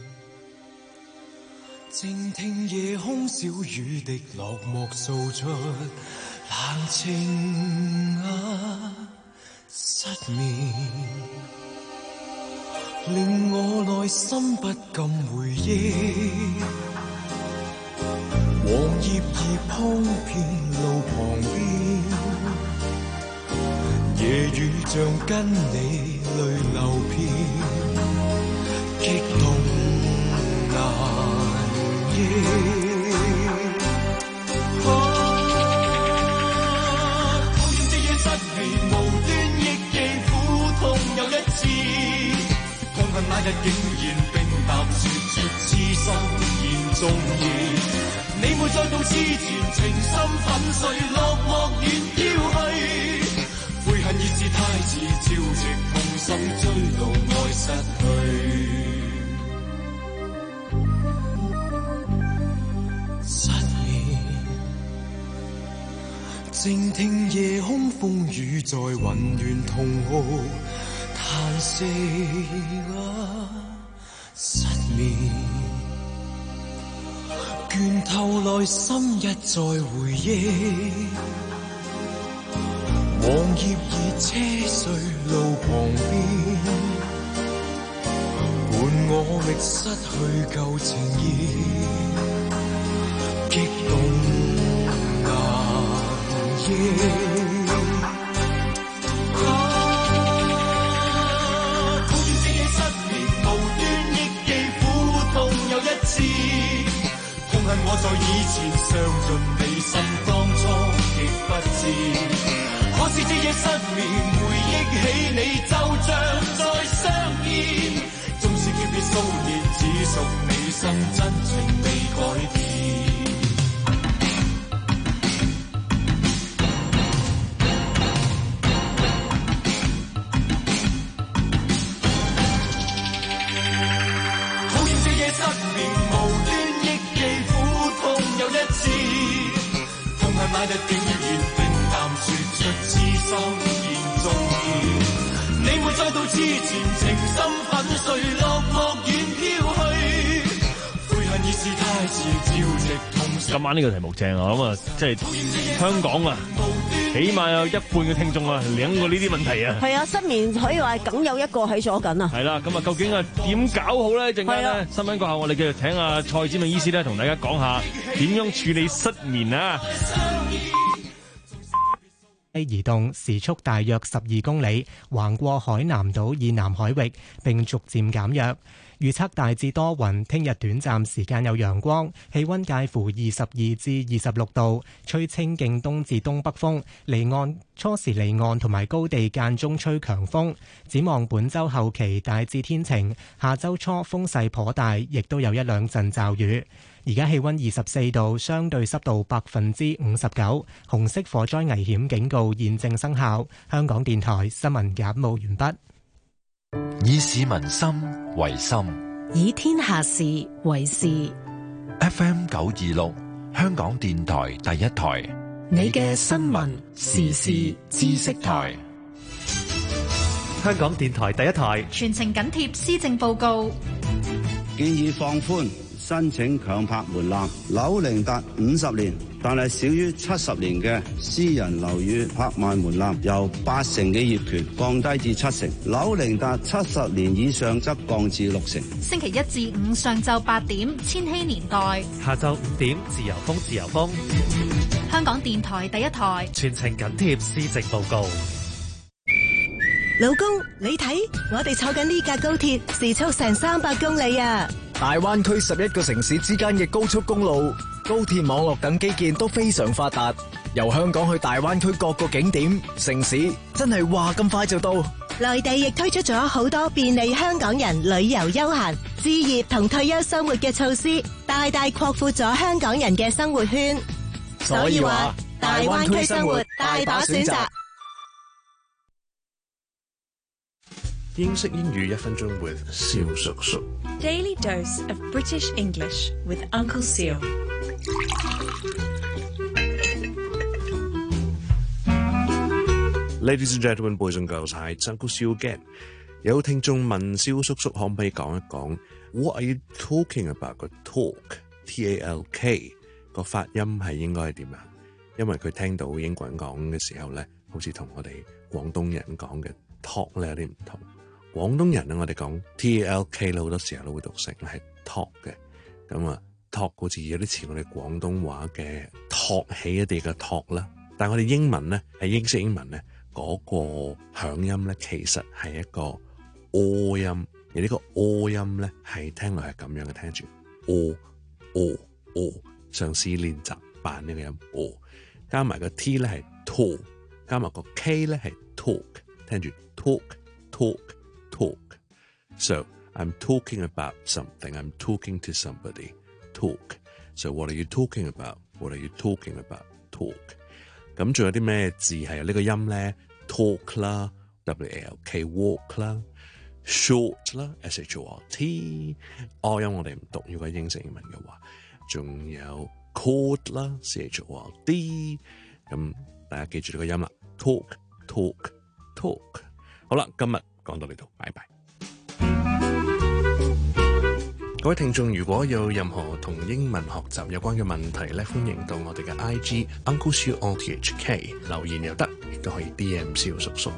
Speaker 18: 靜聽夜空小雨滴落寞訴出冷清啊！失眠，令我內心不禁回憶，黃葉兒鋪遍路旁邊。夜雨像跟你淚流遍，激動難抑。啊，討厭這夜失眠，無端憶記苦痛又一次，痛恨那日竟然冰淡說出痴心言中意。你沒再到之前，情深粉碎，落寞遠飄去。悔恨已是太遲，朝夕痛心追悼愛失去。失眠，靜聽夜空風雨在混亂痛號嘆息啊！失眠，倦透內心一再回憶。黃葉已車碎路旁邊，伴我覓失去舊情意，激動難抑。啊，討厭這夜失眠，無端憶記苦痛又一次，痛恨我在以前傷盡你心，當初極不知。可是這夜失眠，回憶起你就像再相見，縱使訣別數年，只屬你心真情未改變。討厭這夜失眠，無端憶記苦痛又一次，痛恨那日竟然冰淡說出痴心言中意。你沒再到之前，情深粉碎，落寞遠飄去。悔恨已是太遲，朝夕痛。
Speaker 16: 今晚呢個題目正啊，咁啊，即係香港啊，起碼有一半嘅聽眾啊，領過呢啲問題啊。
Speaker 15: 係啊，失眠可以話梗有一個喺咗緊啊。
Speaker 16: 係啦，咁啊，究竟啊點搞好咧？陣間咧新聞過後，我哋繼續請阿蔡子明醫師咧，同大家講下點樣處理失眠啊。
Speaker 20: 移動，時速大約十二公里，橫過海南島以南海域，並逐漸減弱。預測大致多雲，聽日短暫時間有陽光，氣溫介乎二十二至二十六度，吹清勁東至東北風，離岸初時離岸同埋高地間中吹強風。展望本週後期大致天晴，下週初風勢頗大，亦都有一兩陣驟雨。而家氣溫二十四度，相對濕度百分之五十九，紅色火災危險警告現正生效。香港電台新聞簡報完畢。
Speaker 3: 以市民心為心，
Speaker 4: 以天下事為事。
Speaker 3: F M 九二六，香港電台第一台，
Speaker 4: 你嘅新聞時事知識台。
Speaker 21: 香港電台第一台，
Speaker 22: 全程緊貼施政報告，
Speaker 23: 建議放寬申請強拍門檻，樓齡達五十年但係少於七十年嘅私人樓宇拍賣門檻，由八成嘅業權降低至七成，樓齡達七十年以上則降至六成。
Speaker 22: 星期一至五上晝八點，千禧年代；
Speaker 21: 下晝五點，自由風自由風。
Speaker 22: 香港電台第一台，
Speaker 21: 全程緊貼施政報告。
Speaker 24: 老公，你睇，我哋坐緊呢架高鐵，時速成三百公里啊！
Speaker 10: 大灣區十一個城市之間嘅高速公路、高鐵網絡等基建都非常發達，由香港去大灣區各個景點、城市，真係話咁快就到。
Speaker 24: 內地亦推出咗好多便利香港人旅遊休閒、置業同退休生活嘅措施，大大擴闊咗香港人嘅生活圈。所以話，大灣區生活大把選擇。
Speaker 25: 英式英語一分鐘 with 蕭叔叔。
Speaker 26: Daily dose of British English with Uncle Seal。
Speaker 25: Ladies and gentlemen, boys and girls, hi, it's Uncle Seal again。有聽眾問蕭叔叔可唔可以講一講 What are you talking about 個 talk T A L K 個發音係應該係點樣？因為佢聽到英國人講嘅時候咧，好似同我哋廣東人講嘅 talk 咧有啲唔同。廣東人咧，我哋講 T A L K 咧，好多時候都會讀成係 talk 嘅。咁啊 talk 好似有啲似我哋廣東話嘅托起一啲嘅 talk 啦。但係我哋英文咧，係英式英文咧，嗰個響音咧，其實係一個 o 音，而呢個 o 音咧係聽落係咁樣嘅，聽住 o o o， 嘗試練習扮呢個音 o， 加埋個 t 咧係 talk， 加埋個 k 咧係 talk， 聽住 talk talk talk. So I'm talking about something. I'm talking to somebody. Talk. So what are you talking about? What are you talking about? Talk. 咁仲有啲咩字係有呢個音咧 ？Talk 啦 ，W A L K walk 啦 ，short 啦 ，S H O R T。O 音我哋唔讀，如果英式英文嘅話，仲有 chord 啦 ，C H O R D。咁大家記住呢個音啦 ，talk talk talk。好啦，今日講到呢度，拜拜。各位聽眾，如果有任何同英文學習有關嘅問題咧，歡迎到我哋嘅 I G Uncle Siu O T H K 留言又得，亦都可以 D M 蕭叔叔。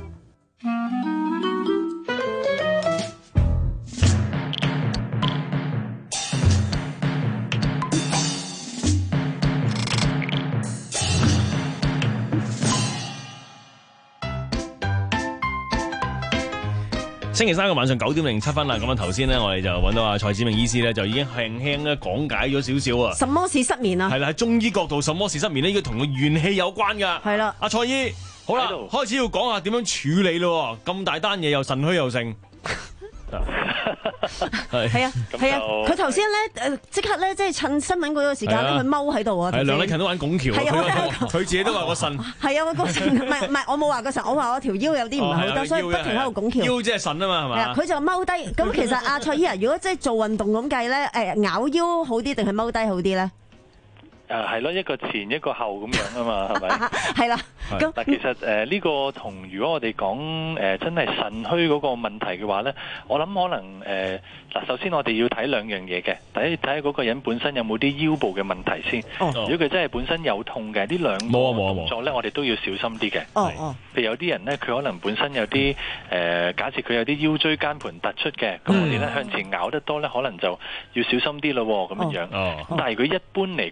Speaker 16: 星期三嘅晚上九點零七分啦，咁啊頭先咧，我哋就揾到阿蔡梓明醫師咧，就已經輕輕咧講解咗少少啊。
Speaker 15: 什麼是失眠啊？
Speaker 16: 係啦，喺中醫角度，什麼是失眠呢？應該同個元氣有關㗎。
Speaker 15: 係啦，
Speaker 16: 阿蔡醫，好啦，開始要講下點樣處理咯。咁大單嘢又腎虛又盛。
Speaker 15: 係係啊係啊，佢頭先咧誒即刻咧，即係趁新聞嗰個時間咧，佢踎喺度啊。係
Speaker 16: 梁禮勤都玩拱橋，佢自己都話個腎。係
Speaker 15: 啊，個腎唔係唔係，我冇話個腎，我話我條腰有啲唔係好得，所以不停喺度拱橋。
Speaker 16: 腰即係腎啊嘛，係嘛？
Speaker 15: 佢就踎低。咁其實阿蔡醫啊，如果即係做運動咁計咧，誒咬腰好啲定係踎低好啲咧？
Speaker 19: 誒係咯，一個前一個後咁樣啊嘛，係咪？
Speaker 15: 係啦。
Speaker 19: 咁但其實誒呢、呃這個同如果我哋講誒真係腎虛嗰個問題嘅話咧，我諗可能誒嗱、呃，首先我哋要睇兩樣嘢嘅。第一睇下嗰個人本身有冇啲腰部嘅問題先。哦、如果佢真係本身有痛嘅，呢兩個動作咧，我哋都要小心啲嘅。哦哦。譬如有啲人咧，佢可能本身有啲誒、呃，假設佢有啲腰椎間盤突出嘅，咁、嗯、我哋咧向前咬得多咧，可能就要小心啲咯咁樣樣。哦。咁但係如果一般嚟講啦，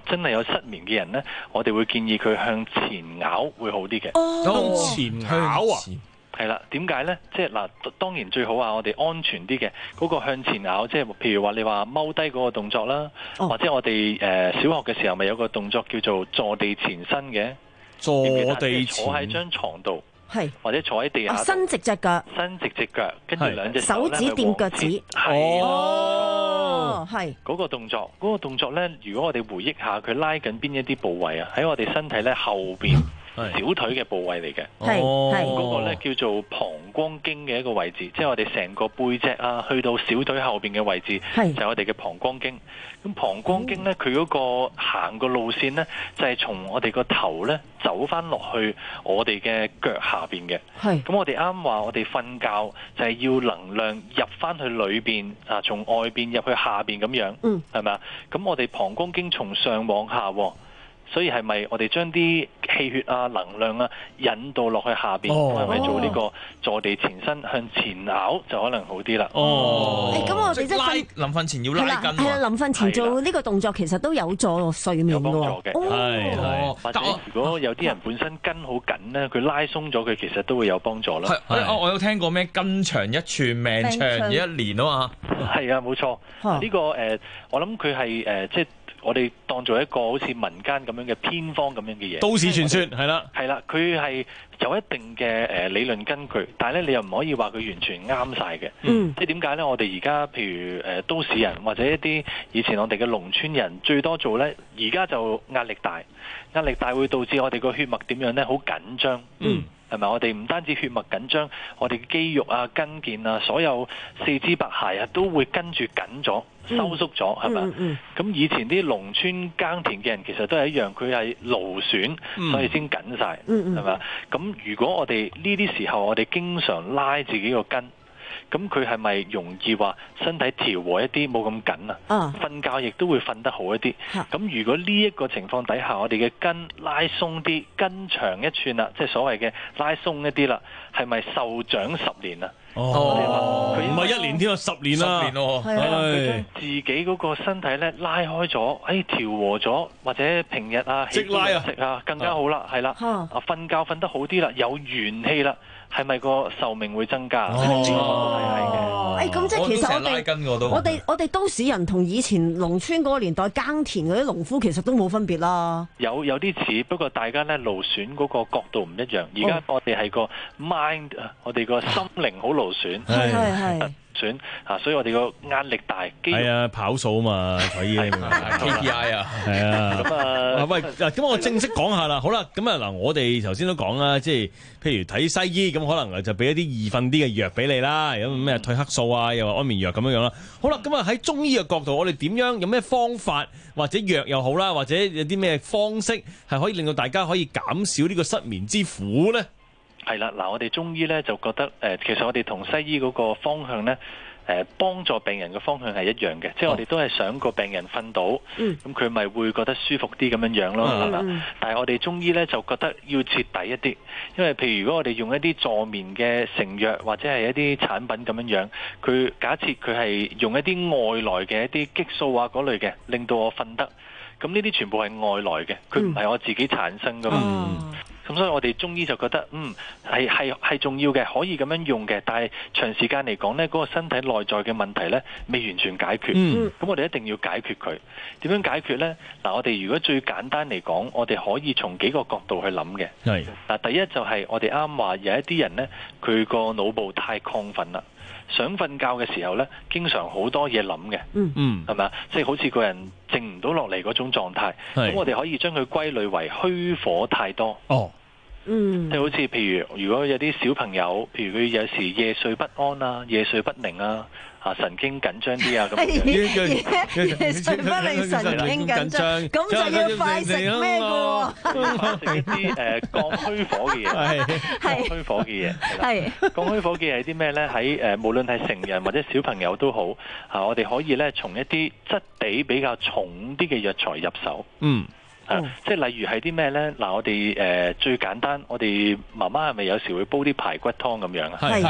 Speaker 19: 真係有失眠嘅人咧，我哋會建議佢向前咬會好啲嘅。
Speaker 16: 哦，向前咬啊！
Speaker 19: 係啦，點解咧？即係嗱，當然最好啊，我哋安全啲嘅嗰個向前咬，即係譬如話你話踎低嗰個動作啦，哦、或者我哋誒、呃、小學嘅時候咪有個動作叫做坐地前伸嘅，
Speaker 16: 坐地前
Speaker 19: 坐喺張床度。
Speaker 15: 係，
Speaker 19: 或者坐喺地下、啊，
Speaker 15: 伸直隻腳，
Speaker 19: 伸直隻腳，跟住兩隻
Speaker 15: 手指掂腳趾，
Speaker 19: 係
Speaker 15: 哦，係
Speaker 19: 嗰個動作，嗰、嗰個動作咧，如果我哋回憶下，佢拉緊邊一啲部位啊？喺我哋身體咧後邊。小腿嘅部位嚟嘅，
Speaker 15: 係係
Speaker 19: 嗰個咧叫做膀胱經嘅一個位置，即係我哋成個背脊啊，去到小腿後邊嘅位置，就係我哋嘅膀胱經。咁膀胱經咧，佢嗰個行個路線咧，就係從我哋個頭咧走翻落去我哋嘅腳下邊嘅。
Speaker 15: 係
Speaker 19: 咁我哋啱話我哋瞓覺就係要能量入翻去裏邊啊，從外邊入去下邊咁樣，嗯，係咪啊？咁我哋膀胱經從上往下。所以係咪我哋將啲氣血啊、能量啊引導落去下邊？係咪、哦、做呢個坐地前伸向前咬就可能好啲啦？
Speaker 17: 哦，
Speaker 15: 咁、欸、我哋即係
Speaker 17: 臨瞓前要拉筋。
Speaker 15: 係啊，臨瞓前做呢個動作其實都有助睡眠嘅。有幫助嘅，
Speaker 19: 係係。或者如果有啲人本身筋好緊咧，佢拉鬆咗佢，其實都會有幫助啦。
Speaker 17: 係，我有聽過咩筋長一寸，命長一年啊嘛。
Speaker 19: 係啊，冇錯。呢、這個誒、呃，我諗佢係誒，即係。我哋當做一個好似民間咁樣嘅偏方咁樣嘅嘢，
Speaker 16: 都市傳說係啦，
Speaker 19: 係啦，佢係有一定嘅誒理論根據，但係咧你又唔可以話佢完全啱晒嘅。嗯，即係點解咧？我哋而家譬如誒都市人或者一啲以前我哋嘅農村人最多做咧，而家就壓力大，壓力大會導致我哋個血脈點樣咧？好緊張。嗯。係咪？我哋唔單止血脈緊張，我哋肌肉啊、筋腱啊，所有四肢百骸啊，都會跟住緊咗、收縮咗，係咪？咁、嗯嗯、以前啲農村耕田嘅人其實都係一樣，佢係勞損，嗯、所以先緊晒，係咪？咁如果我哋呢啲時候，我哋經常拉自己個筋。咁佢係咪容易話身體調和一啲，冇咁緊啊？瞓覺亦都會瞓得好一啲。咁如果呢一個情況底下，我哋嘅筋拉鬆啲，筋長一寸啦，即係所謂嘅拉鬆一啲啦，係咪壽長十年啊？
Speaker 16: 哦，佢唔係一年添啊，十年啦，
Speaker 19: 十年咯。係佢將自己嗰個身體咧拉開咗，誒調和咗，或者平日啊起居飲食啊更加好啦，係啦，啊瞓覺瞓得好啲啦，有元氣啦。係咪個壽命會增加？哦，
Speaker 15: 係嘅。誒，咁即係其實我哋我哋我哋都市人同以前農村嗰個年代耕田嗰啲農夫其實都冇分別啦。
Speaker 19: 有有啲似，不過大家咧勞損嗰個角度唔一樣。而家我哋係個 mind，我哋個心靈好勞損。係係係。選啊，所以我哋個壓力大，
Speaker 16: 係啊，跑數啊嘛，所以 K P I 啊，係啊。咁啊，喂，嗱，咁我正式講下啦。好啦，咁啊嗱，我哋頭先都講啦，即係譬如睇西醫，咁可能就俾一啲易瞓啲嘅藥俾你啦，有咩褪黑素啊，又話安眠藥咁樣樣啦。好啦，咁啊喺中醫嘅角度，我哋點樣有咩方法或者藥又好啦，或者有啲咩方式係可以令到大家可以減少呢個失眠之苦咧？
Speaker 19: 係啦，嗱，我哋中醫咧就覺得，誒、呃，其實我哋同西醫嗰個方向咧，誒、呃，幫助病人嘅方向係一樣嘅，即係我哋都係想個病人瞓到，咁佢咪會覺得舒服啲咁樣樣咯，係嘛？嗯、但係我哋中醫咧就覺得要徹底一啲，因為譬如如果我哋用一啲助眠嘅成藥或者係一啲產品咁樣樣，佢假設佢係用一啲外來嘅一啲激素啊嗰類嘅，令到我瞓得，咁呢啲全部係外來嘅，佢唔係我自己產生噶嘛。嗯咁所以我哋中醫就覺得，嗯，係係係重要嘅，可以咁樣用嘅，但係長時間嚟講呢，嗰個身體內在嘅問題呢，未完全解決。嗯，咁我哋一定要解決佢。點樣解決呢？嗱，我哋如果最簡單嚟講，我哋可以從幾個角度去諗嘅。係。嗱，第一就係我哋啱話有一啲人呢，佢個腦部太亢奮啦，想瞓覺嘅時候呢，經常好多嘢諗嘅。嗯嗯，係咪啊？即係好似個人靜唔到落嚟嗰種狀態。咁我哋可以將佢歸類為虛火太多。哦。嗯，即係好似譬如，如果有啲小朋友，譬如佢有時夜睡不安啊，夜睡不寧啊，啊神經緊張啲啊，咁樣夜
Speaker 15: 睡不寧，神經緊張，咁就要快食咩嘅？
Speaker 19: 食一啲誒降虛火嘅嘢，降虛火嘅嘢，係降虛火嘅嘢係啲咩咧？喺誒無論係成人或者小朋友都好，啊我哋可以咧從一啲質地比較重啲嘅藥材入手。嗯。啊、即係例如係啲咩呢？嗱，我哋誒、呃、最簡單，我哋媽媽係咪有時會煲啲排骨湯咁樣啊？係係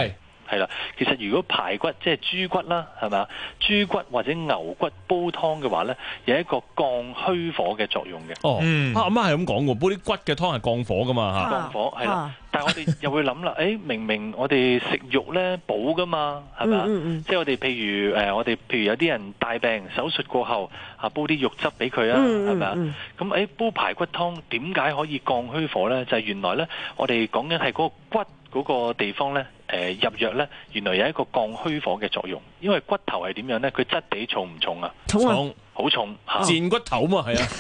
Speaker 19: 係啦，其實如果排骨即係豬骨啦，係咪啊？豬骨或者牛骨煲湯嘅話咧，有一個降虛火嘅作用嘅。
Speaker 16: 哦，嗯、啊阿媽係咁講喎，煲啲骨嘅湯係降火噶嘛嚇。
Speaker 19: 降火係啦，啊、但係我哋又會諗啦，誒、哎、明明我哋食肉咧補噶嘛，係咪啊？嗯嗯、即係我哋譬如誒、呃，我哋譬如有啲人大病手術過後啊，煲啲肉汁俾佢啊，係咪啊？咁誒、哎、煲排骨湯點解可以降虛火咧？就係、是、原來咧，我哋講緊係嗰個骨嗰個地方咧。誒、呃、入藥咧，原來有一個降虛火嘅作用，因為骨頭係點樣咧？佢質地重唔重啊？
Speaker 16: 重，
Speaker 19: 好重，
Speaker 16: 賤骨頭嘛，係啊。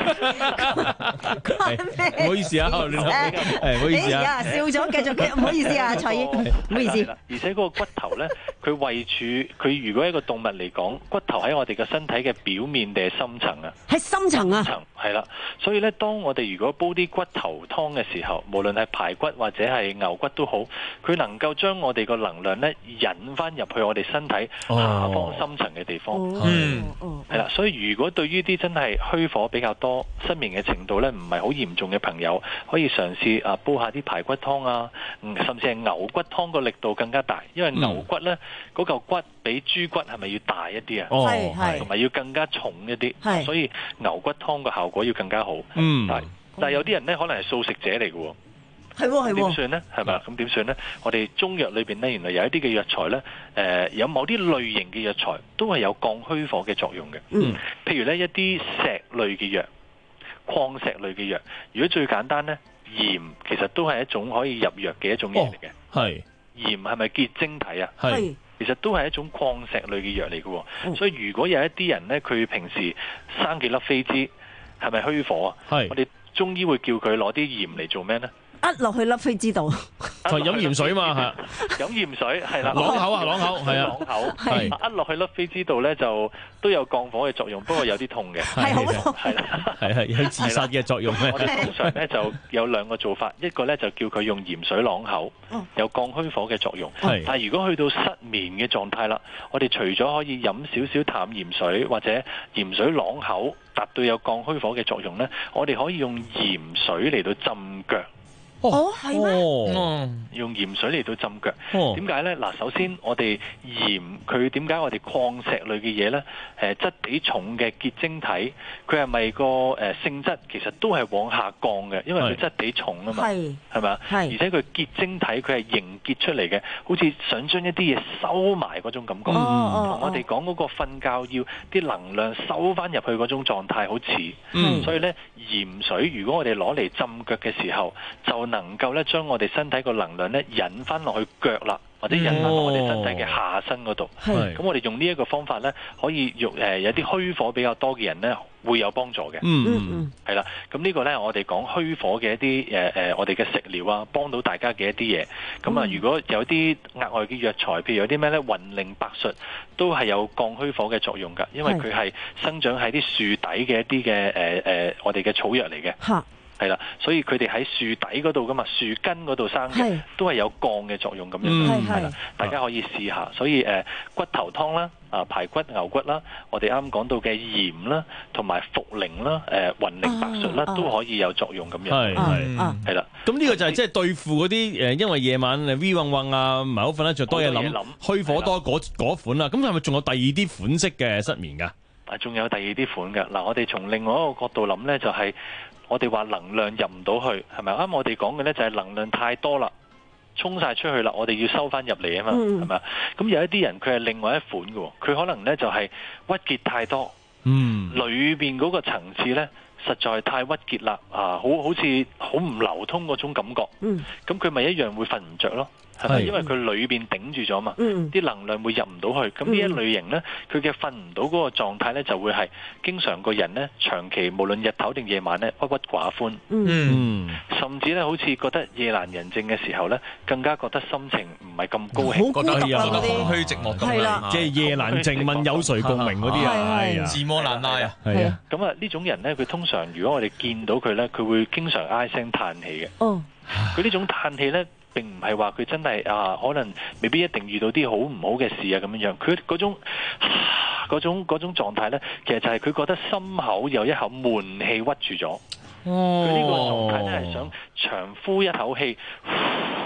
Speaker 16: 唔好意思啊，你誒，唔好意思啊，
Speaker 15: 笑咗，繼續，唔好意思啊，蔡姨，唔好意思。
Speaker 19: 而且嗰個骨頭咧，佢位處，佢如果一個動物嚟講，骨頭喺我哋嘅身體嘅表面定係深層啊？
Speaker 15: 喺深層啊。
Speaker 19: 深層係啦，所以咧，當我哋如果煲啲骨頭湯嘅時候，無論係排骨或者係牛骨都好，佢能夠將我哋個能量咧引翻入去我哋身體下方深層嘅地方。嗯，係啦，所以如果對於啲真係虛火比較多、失眠嘅程度咧唔係好嚴重嘅朋友，可以嘗試啊煲下啲排骨湯啊，甚至係牛骨湯個力度更加大，因為牛骨咧嗰嚿骨比豬骨係咪要大一啲啊？
Speaker 15: 係係，
Speaker 19: 同埋要更加重一啲，所以牛骨湯個效果要更加好。
Speaker 16: 嗯，
Speaker 19: 但係但係有啲人咧可能係素食者嚟嘅。
Speaker 15: 係喎係喎，
Speaker 19: 點算呢？係咪？咁點算呢？我哋中藥裏邊呢，原來有一啲嘅藥材呢，誒、呃、有某啲類型嘅藥材都係有降虛火嘅作用嘅。嗯，譬如呢，一啲石類嘅藥、礦石類嘅藥，如果最簡單呢，鹽其實都係一種可以入藥嘅一種嘢嚟嘅。
Speaker 16: 係、哦、
Speaker 19: 鹽係咪結晶體啊？
Speaker 16: 係，
Speaker 19: 其實都係一種礦石類嘅藥嚟嘅。嗯、所以如果有一啲人呢，佢平時生幾粒飛枝，係咪虛火啊？係，我哋中醫會叫佢攞啲鹽嚟做咩呢？
Speaker 15: 呃落去粒飛知道，
Speaker 16: 係飲鹽水嘛，
Speaker 19: 係飲鹽水係啦，
Speaker 16: 啷口啊啷口係啊，
Speaker 19: 啷口係呃落去粒飛知道咧就都有降火嘅作用，不過有啲痛嘅，
Speaker 15: 係好痛，
Speaker 19: 係啦，
Speaker 16: 係係有自殺嘅作用咧。
Speaker 19: 我哋通常咧就有兩個做法，一個咧就叫佢用鹽水啷口，有降虛火嘅作用。但係如果去到失眠嘅狀態啦，我哋除咗可以飲少少淡鹽水或者鹽水啷口，達到有降虛火嘅作用咧，我哋可以用鹽水嚟到浸腳。
Speaker 15: 哦，係咩？
Speaker 19: 哦，用鹽水嚟到浸腳。點解咧？嗱，首先我哋鹽佢點解我哋礦石類嘅嘢咧？誒，質地重嘅結晶體，佢係咪個誒性質其實都係往下降嘅？因為佢質地重啊嘛，係係咪啊？係。而且佢結晶體佢係凝結出嚟嘅，好似想將一啲嘢收埋嗰種感覺。同我哋講嗰個瞓覺要啲能量收翻入去嗰種狀態好似。嗯。所以咧，鹽水如果我哋攞嚟浸腳嘅時候，就能夠咧將我哋身體個能量咧引翻落去腳啦，或者引翻落我哋身體嘅下身嗰度。係、嗯，咁我哋用呢一個方法咧，可以用誒、呃、有啲虛火比較多嘅人咧會有幫助嘅。嗯嗯嗯，係啦，咁呢個咧我哋講虛火嘅一啲誒誒我哋嘅食療啊，幫到大家嘅一啲嘢。咁啊，如果有啲額外嘅藥材，譬如有啲咩咧，雲苓白術都係有降虛火嘅作用㗎，因為佢係生長喺啲樹底嘅一啲嘅誒誒我哋嘅草藥嚟嘅。嚇。係啦，所以佢哋喺樹底嗰度噶嘛，樹根嗰度生嘅，都係有降嘅作用咁樣。係啦、嗯，大家可以試下。所以誒、呃，骨頭湯啦，啊排骨、牛骨啦，我哋啱講到嘅鹽啦，同埋茯苓啦，誒、呃、雲苓白術啦，啊、都可以有作用咁樣。係係係啦。咁呢個就係即係對付嗰啲誒，因為夜晚誒 V 暈暈啊，唔係好瞓得着，多嘢諗，虛火多嗰款啦。咁係咪仲有第二啲款式嘅失眠㗎？啊，仲有第二啲款㗎。嗱，我哋從另外一個角度諗咧，就係、是。我哋話能量入唔到去，係咪啱？我哋講嘅呢就係能量太多啦，衝晒出去啦，我哋要收翻入嚟啊嘛，係咪啊？咁有一啲人佢係另外一款嘅，佢可能呢就係鬱結太多，嗯，裏邊嗰個層次呢實在太鬱結啦，啊，好好似好唔流通嗰種感覺，嗯，咁佢咪一樣會瞓唔着咯。係咪？因為佢裏邊頂住咗嘛，啲、嗯、能量會入唔到去。咁呢一類型呢，佢嘅瞓唔到嗰個狀態呢，就會係經常個人呢，長期無論日頭定夜晚呢，鬱鬱寡歡。嗯，甚至呢，好似覺得夜闌人靜嘅時候呢，更加覺得心情唔係咁高興，覺得有空虛寂寞咁啦。即係夜闌靜問有誰共鳴嗰啲啊，係啊，自摸難拉啊。係啊，咁啊呢種人呢，佢通常如果我哋見到佢呢，佢會經常唉聲嘆氣嘅。哦，佢呢種嘆氣呢。並唔係話佢真係啊，可能未必一定遇到啲好唔好嘅事啊咁樣樣。佢嗰種嗰種嗰種狀態咧，其實就係佢覺得心口有一口悶氣屈住咗。佢呢、哦、個狀態咧係想長呼一口氣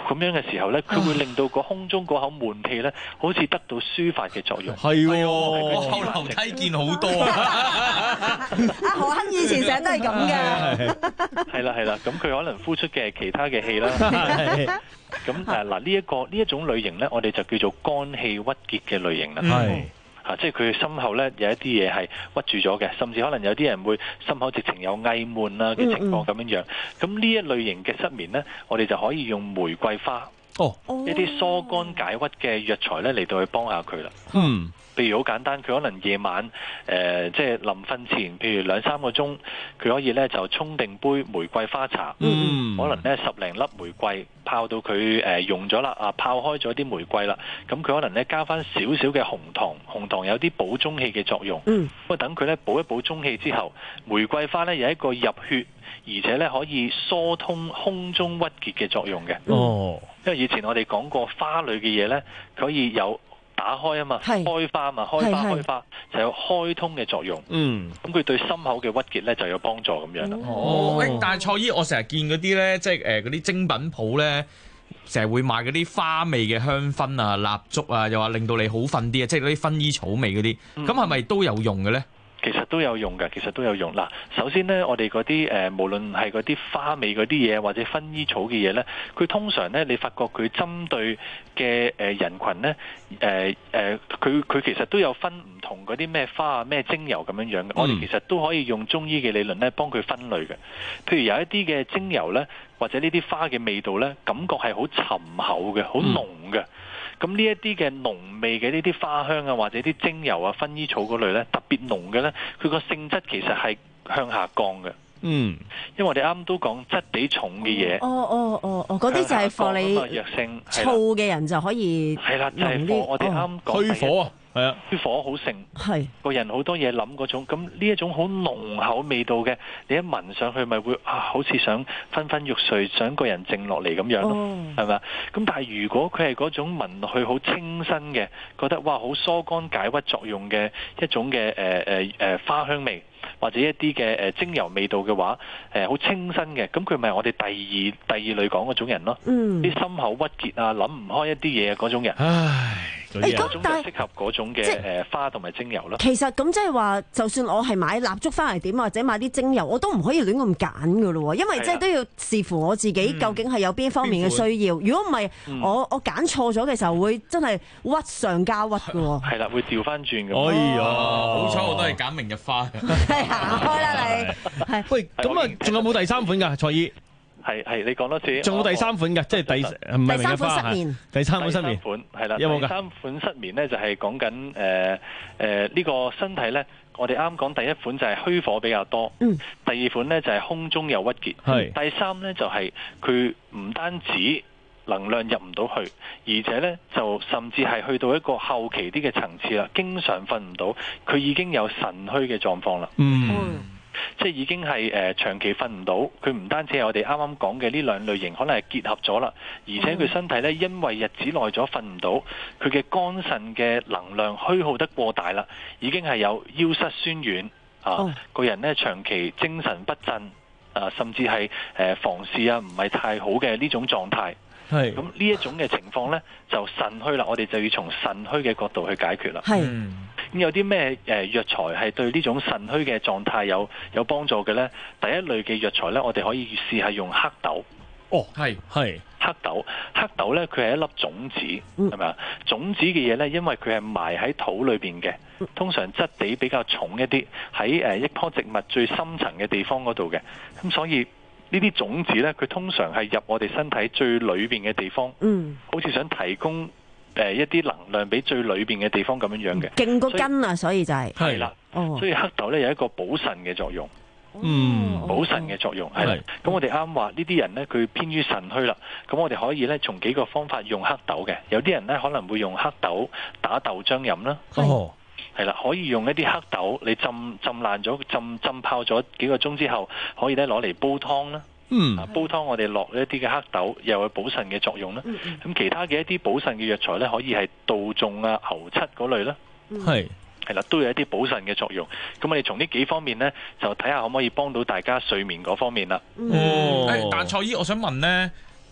Speaker 19: 咁樣嘅時候咧，佢會令到個胸中嗰口悶氣咧，好似得到抒發嘅作用。
Speaker 16: 係喎，
Speaker 17: 我後樓梯見好多啊！
Speaker 15: 阿何鏗以前成日都係咁嘅。
Speaker 19: 係啦係啦，咁佢可能呼出嘅係其他嘅氣啦。咁誒嗱，呢一個呢一種類型咧，我哋就叫做肝氣鬱結嘅類型啦。係。啊，即係佢心口咧有一啲嘢係屈住咗嘅，甚至可能有啲人會心口直情有翳悶啦嘅情況咁樣樣。咁呢一類型嘅失眠咧，我哋就可以用玫瑰花
Speaker 16: 哦
Speaker 19: 一啲疏肝解鬱嘅藥材咧嚟到去幫下佢啦。
Speaker 16: 嗯。
Speaker 19: 譬如好簡單，佢可能夜晚誒、呃、即係臨瞓前，譬如兩三個鐘，佢可以咧就沖定杯玫瑰花茶，嗯、可能咧十零粒玫瑰泡到佢誒溶咗啦，啊泡開咗啲玫瑰啦，咁佢可能咧加翻少少嘅紅糖，紅糖有啲補中氣嘅作用，咁啊等佢咧補一補中氣之後，玫瑰花咧有一個入血，而且咧可以疏通胸中鬱結嘅作用嘅。哦，因為以前我哋講過花類嘅嘢咧，佢可以有。打開啊嘛，開花嘛，開花開花就有開通嘅作用。嗯，咁佢對心口嘅鬱結咧就有幫助咁樣啦。
Speaker 17: 哦，誒，但係蔡醫，我成日見嗰啲咧，即係誒嗰啲精品鋪咧，成日會賣嗰啲花味嘅香薰啊、蠟燭啊，又話令到你好瞓啲啊，即係嗰啲薰衣草味嗰啲，咁係咪都有用嘅咧？
Speaker 19: 其實都有用嘅，其實都有用。嗱，首先呢，我哋嗰啲誒，無論係嗰啲花味嗰啲嘢，或者薰衣草嘅嘢呢，佢通常呢，你發覺佢針對嘅誒人群呢，誒、呃、誒，佢、呃、佢其實都有分唔同嗰啲咩花啊、咩精油咁樣樣嘅。嗯、我哋其實都可以用中醫嘅理論呢，幫佢分類嘅。譬如有一啲嘅精油呢，或者呢啲花嘅味道呢，感覺係好沉厚嘅，好濃嘅。咁呢一啲嘅濃味嘅呢啲花香啊，或者啲精油啊、薰衣草嗰類咧，特別濃嘅咧，佢個性質其實係向下降嘅。嗯，因為我哋啱都講質地重嘅嘢。
Speaker 15: 哦哦哦哦，嗰啲就係放你
Speaker 19: 藥性
Speaker 15: 燥嘅人就可以
Speaker 19: 係啦，就係、是、我哋啱講
Speaker 16: 虛火啊。係啊，
Speaker 19: 啲火好盛，
Speaker 15: 係
Speaker 19: 個人好多嘢諗嗰種，咁呢一種好濃厚味道嘅，你一聞上去咪會啊，好似想昏昏欲睡，想個人靜落嚟咁樣咯，係咪啊？咁但係如果佢係嗰種聞落去好清新嘅，覺得哇好疏肝解鬱作用嘅一種嘅誒誒誒花香味，或者一啲嘅誒精油味道嘅話，誒、呃、好清新嘅，咁佢咪我哋第二第二類講嗰種人咯，啲、嗯、心口鬱結啊，諗唔開一啲嘢嗰種人。唉。嗰種就適合嗰種嘅誒花同埋精油咯。
Speaker 15: 其實咁即係話，就算我係買蠟燭翻嚟點，或者買啲精油，我都唔可以亂咁揀噶咯。因為即係都要視乎我自己究竟係有邊方面嘅需要。如果唔係，我我揀錯咗嘅時候，會真係屈上加屈噶。
Speaker 19: 係啦，會調翻轉嘅。
Speaker 16: 哎呀，
Speaker 17: 好彩我都係揀明日花。
Speaker 15: 係行開啦你。係。
Speaker 16: 喂，咁啊，仲有冇第三款㗎，蔡醫？
Speaker 19: 係係，你講多次。
Speaker 16: 仲有第三款嘅，即係第唔係明日花嚇。第三款失眠。
Speaker 19: 款係啦。
Speaker 16: 有冇㗎？
Speaker 19: 第三款失眠咧，就係講緊誒誒呢個身體咧。我哋啱講第一款就係虛火比較多。嗯。第二款咧就係胸中有鬱結。係。第三咧就係佢唔單止能量入唔到去，而且咧就甚至係去到一個後期啲嘅層次啦，經常瞓唔到，佢已經有腎虛嘅狀況啦。嗯。即係已經係誒、呃、長期瞓唔到，佢唔單止係我哋啱啱講嘅呢兩類型，可能係結合咗啦，而且佢身體咧因為日子耐咗瞓唔到，佢嘅肝腎嘅能量虛耗得過大啦，已經係有腰膝酸軟啊，哦、個人咧長期精神不振啊，甚至係誒、呃、房事啊唔係太好嘅呢種狀態。係咁呢一種嘅情況咧，就腎虛啦，我哋就要從腎虛嘅角度去解決啦。係。咁有啲咩誒藥材係對呢種腎虛嘅狀態有有幫助嘅呢？第一類嘅藥材呢，我哋可以試下用黑豆。
Speaker 16: 哦，係係
Speaker 19: 黑豆，黑豆呢，佢係一粒種子，係咪啊？種子嘅嘢呢，因為佢係埋喺土裏邊嘅，通常質地比較重一啲，喺誒一棵植物最深層嘅地方嗰度嘅，咁所以呢啲種子呢，佢通常係入我哋身體最裏邊嘅地方，嗯，好似想提供。誒一啲能量俾最裏邊嘅地方咁樣樣嘅，
Speaker 15: 勁過根啊，所以就係
Speaker 19: 係啦，所以黑豆咧有一個補腎嘅作用，嗯，補腎嘅作用係啦。咁我哋啱話呢啲人咧，佢偏於腎虛啦，咁我哋可以咧從幾個方法用黑豆嘅，有啲人咧可能會用黑豆打豆漿飲啦，哦，係啦，可以用一啲黑豆你浸浸爛咗、浸浸泡咗幾個鐘之後，可以咧攞嚟煲湯啦。嗯，煲湯我哋落一啲嘅黑豆，又有補腎嘅作用啦。咁、嗯、其他嘅一啲補腎嘅藥材咧，可以係杜仲啊、牛膝嗰類啦。係係啦，都有一啲補腎嘅作用。咁我哋從呢幾方面咧，就睇下可唔可以幫到大家睡眠嗰方面啦。
Speaker 17: 哦，誒，但蔡醫，我想問咧，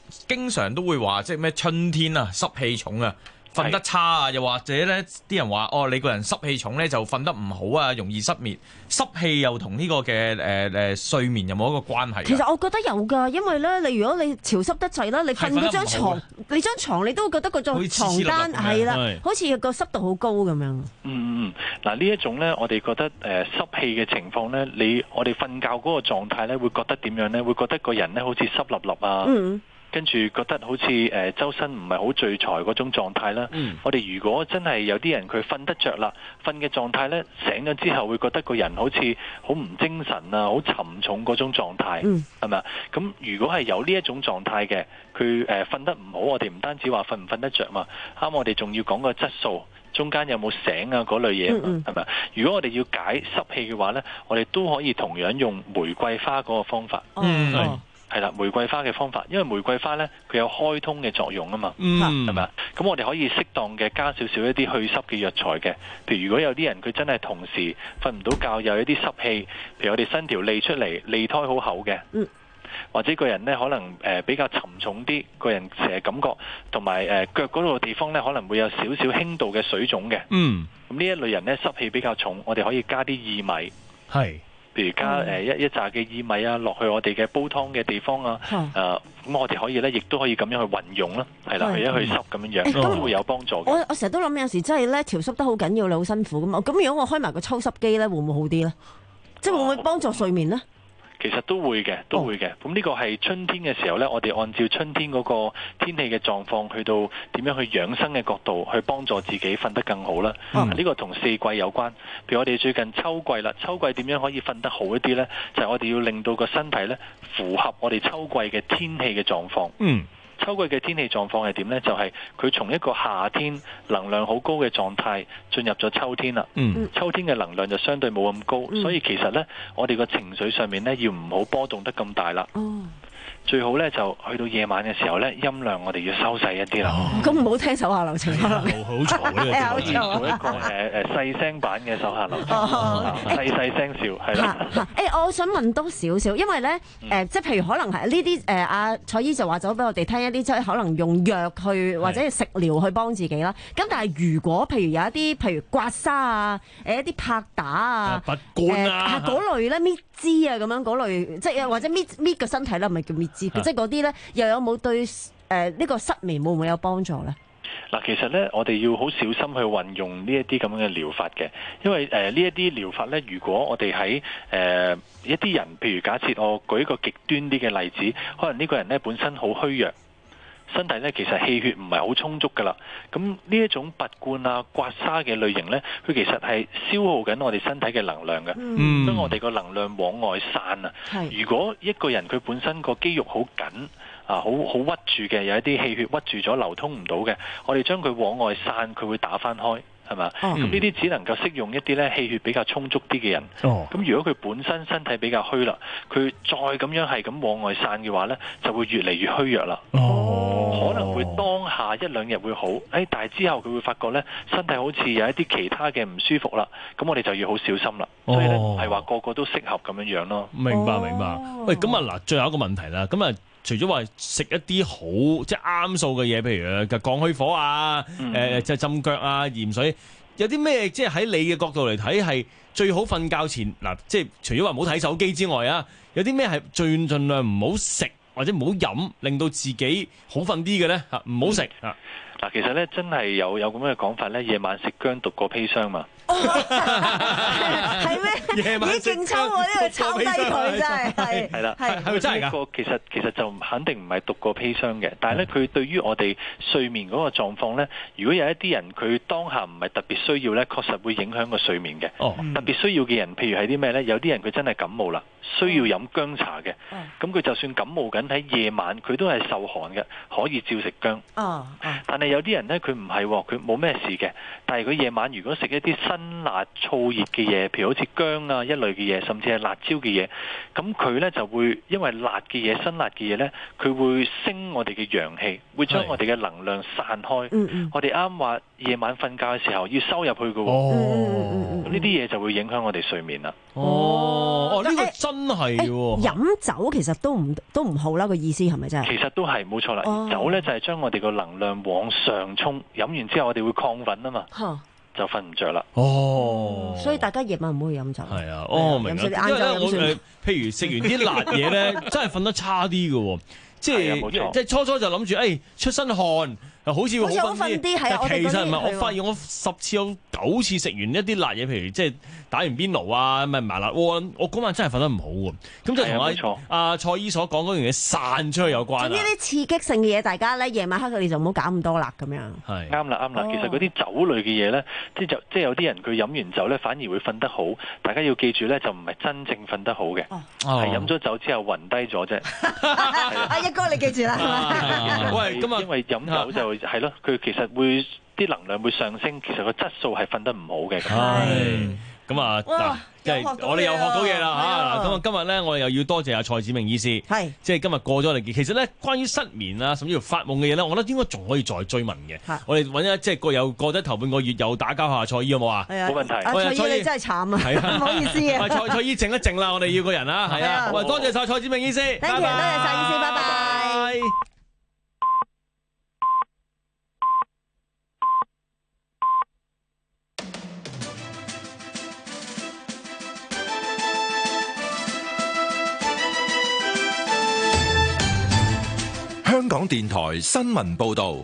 Speaker 17: 經常都會話即係咩春天啊，濕氣重啊。瞓得差啊，又或者咧，啲人話哦，你個人濕氣重咧，就瞓得唔好啊，容易失眠。濕氣又同呢個嘅誒誒睡眠有冇一個關係？
Speaker 15: 其實我覺得有㗎，因為咧，你如果你潮濕得滯啦，你瞓嗰張床，你張床你都會覺得個張床單係啦，好似個濕度好高咁樣。
Speaker 19: 嗯嗯，嗱呢一種咧，我哋覺得誒、呃、濕氣嘅情況咧，你我哋瞓覺嗰個狀態咧，會覺得點樣咧？會覺得個人咧好似濕立立啊。嗯。跟住覺得好似誒、呃、周身唔係好聚財嗰種狀態啦。嗯、我哋如果真係有啲人佢瞓得着啦，瞓嘅狀態咧，醒咗之後會覺得個人好似好唔精神啊，好沉重嗰種狀態，係咪啊？咁如果係有呢一種狀態嘅，佢誒瞓得唔好，我哋唔單止話瞓唔瞓得着嘛，啱我哋仲要講個質素，中間有冇醒啊嗰類嘢，係咪啊？如果我哋要解濕氣嘅話咧，我哋都可以同樣用玫瑰花嗰個方法。嗯。嗯係啦，玫瑰花嘅方法，因為玫瑰花咧佢有開通嘅作用啊嘛，係咪啊？咁我哋可以適當嘅加少少一啲去濕嘅藥材嘅，譬如如果有啲人佢真係同時瞓唔到覺，又有一啲濕氣，譬如我哋伸條脷出嚟，脷苔好厚嘅，嗯、或者個人咧可能誒、呃、比較沉重啲，個人成日感覺同埋誒腳嗰度地方咧可能會有少少輕度嘅水腫嘅，嗯，咁呢一類人咧濕氣比較重，我哋可以加啲薏米，係。譬如加誒一一紮嘅薏米啊，落去我哋嘅煲湯嘅地方啊，誒咁、呃、我哋可以咧，亦都可以咁樣去運用啦，係啦，去一去濕咁樣樣，都、欸、會有幫助嘅。
Speaker 15: 我我成日都諗有時真係咧調濕得好緊要，你好辛苦咁嘛。咁如果我開埋個抽濕機咧，會唔會好啲咧？即係會唔會幫助睡眠咧？
Speaker 19: 其實都會嘅，都會嘅。咁呢個係春天嘅時候呢，我哋按照春天嗰個天氣嘅狀況，去到點樣去養生嘅角度，去幫助自己瞓得更好啦。呢、嗯、個同四季有關。譬如我哋最近秋季啦，秋季點樣可以瞓得好一啲呢？就係、是、我哋要令到個身體呢符合我哋秋季嘅天氣嘅狀況。嗯。秋季嘅天氣狀況係點呢？就係、是、佢從一個夏天能量好高嘅狀態進入咗秋天啦。嗯，秋天嘅能量就相對冇咁高，嗯、所以其實呢，我哋個情緒上面呢，要唔好波動得咁大啦。哦。最好咧就去到夜晚嘅時候咧，音量我哋要收細一啲啦。
Speaker 15: 咁唔好聽手下留情啊！
Speaker 19: 好嘈呢個節目，做一個誒誒細聲版嘅手下留情，細細聲笑係啦。
Speaker 15: 誒，我想問多少少，因為咧誒，即係譬如可能係呢啲誒，阿彩姨就話咗俾我哋聽一啲，即係可能用藥去或者係食療去幫自己啦。咁但係如果譬如有一啲譬如刮痧啊，誒一啲拍打啊，拔罐啊嗰類咧，搣脂啊咁樣嗰類，即係或者搣搣個身體啦，唔係叫搣。即係嗰啲咧，又有冇對誒呢個失眠會唔會有幫助咧？
Speaker 19: 嗱，其實咧，我哋要好小心去運用呢一啲咁樣嘅療法嘅，因為誒呢一啲療法咧，如果我哋喺誒一啲人，譬如假設我舉一個極端啲嘅例子，可能呢個人咧本身好虛弱，身體咧其實氣血唔係好充足噶啦，咁呢一種拔罐啊、刮痧嘅類型咧，佢其實係消耗緊我哋身體嘅能量嘅，嗯、將我哋個能量往外散啊。如果一個人佢本身個肌肉好緊啊，好好屈住嘅，有一啲氣血屈住咗，流通唔到嘅，我哋將佢往外散，佢會打翻開。係嘛？咁呢啲只能夠適用一啲咧氣血比較充足啲嘅人。咁、哦、如果佢本身身體比較虛啦，佢再咁樣係咁往外散嘅話咧，就會越嚟越虛弱啦。哦，可能會當下一兩日會好，誒，但係之後佢會發覺咧，身體好似有一啲其他嘅唔舒服啦。咁我哋就要好小心啦。哦、所以咧，唔係話個個都適合咁樣樣咯。
Speaker 16: 明白，明白。喂，咁啊嗱，最後一個問題啦。咁啊，除咗話食一啲好即係啱數嘅嘢，譬如嘅降虛火啊，誒即係浸腳啊，鹽水，有啲咩即係喺你嘅角度嚟睇係最好瞓覺前嗱，即係除咗話唔好睇手機之外啊，有啲咩係最盡量唔好食或者唔好飲，令到自己好瞓啲嘅咧嚇，唔好食啊！
Speaker 19: 嗱，其實咧真係有有咁樣嘅講法咧，夜晚食薑毒過砒霜嘛。
Speaker 15: 係咩？咦，勁抽喎！呢個抄低佢真係係
Speaker 19: 係啦，
Speaker 15: 係
Speaker 19: 係咪真係㗎？呢個其實其實就肯定唔係毒過砒霜嘅，但係咧佢對於我哋睡眠嗰個狀況咧，如果有一啲人佢當下唔係特別需要咧，確實會影響個睡眠嘅。哦，特別需要嘅人，譬如係啲咩咧？有啲人佢真係感冒啦，需要飲薑茶嘅。哦，咁佢就算感冒緊喺夜晚，佢都係受寒嘅，可以照食薑。哦，但係有啲人咧，佢唔係喎，佢冇咩事嘅，但係佢夜晚如果食一啲辛辣燥熱嘅嘢，譬如好似薑啊一類嘅嘢，甚至係辣椒嘅嘢，咁佢呢就會因為辣嘅嘢、辛辣嘅嘢呢，佢會升我哋嘅陽氣，會將我哋嘅能量散開。嗯嗯，我哋啱話夜晚瞓覺嘅時候要收入去嘅喎。哦， 咁呢啲嘢就會影響我哋睡眠啦。
Speaker 16: 哦，哦，呢、呢個真係喎。
Speaker 15: 飲酒其實都唔都唔好啦，個意思係咪真係？
Speaker 19: 其實都係冇錯啦。
Speaker 15: 哦、
Speaker 19: 酒咧就係將我哋個能量往上衝，飲完之後我哋會亢奮啊嘛。
Speaker 15: 呵
Speaker 19: 就瞓唔着啦。
Speaker 16: 哦，
Speaker 15: 所以大家夜晚唔好去飲酒。
Speaker 16: 係啊，哦，明啦。因為咧，我誒，譬如食完啲辣嘢咧，真係瞓得差啲嘅喎。即係即係初初就諗住，誒出身汗。好似會好瞓啲，但其實唔係。我發現我十次有九次食完一啲辣嘢，譬如即係打完邊爐啊，咪麻辣鍋，我嗰晚真係瞓得唔好喎。咁就同阿阿蔡姨所講嗰樣嘢散出去有關。
Speaker 15: 呢啲刺激性嘅嘢，大家咧夜晚黑你就唔好搞咁多辣咁樣。
Speaker 19: 係啱啦啱啦，其實嗰啲酒類嘅嘢咧，即係就即係有啲人佢飲完酒咧，反而會瞓得好。大家要記住咧，就唔係真正瞓得好嘅，係飲咗酒之後暈低咗啫。
Speaker 15: 阿一哥你記住啦。
Speaker 19: 喂，咁啊，因為飲酒就。係咯，佢其實會啲能量會上升，其實個質素係瞓得唔好嘅。
Speaker 16: 係咁啊，嗱，即係我哋又學到嘢啦嚇。咁啊，今日咧我哋又要多謝阿蔡梓明醫師，係即係今日過咗嚟。其實咧，關於失眠啊，甚至乎發夢嘅嘢咧，我覺得應該仲可以再追問嘅。我哋揾一即係個有過咗頭半個月又打交下蔡姨好冇啊？冇問題。
Speaker 15: 阿蔡姨你真係慘啊！係啊，唔好意思啊。
Speaker 16: 蔡蔡姨靜一靜啦，我哋要個人啊，係啊。喂，多謝晒蔡梓明醫師，
Speaker 15: 拜拜。多謝晒醫師，拜拜。
Speaker 3: 香港電台新聞報道，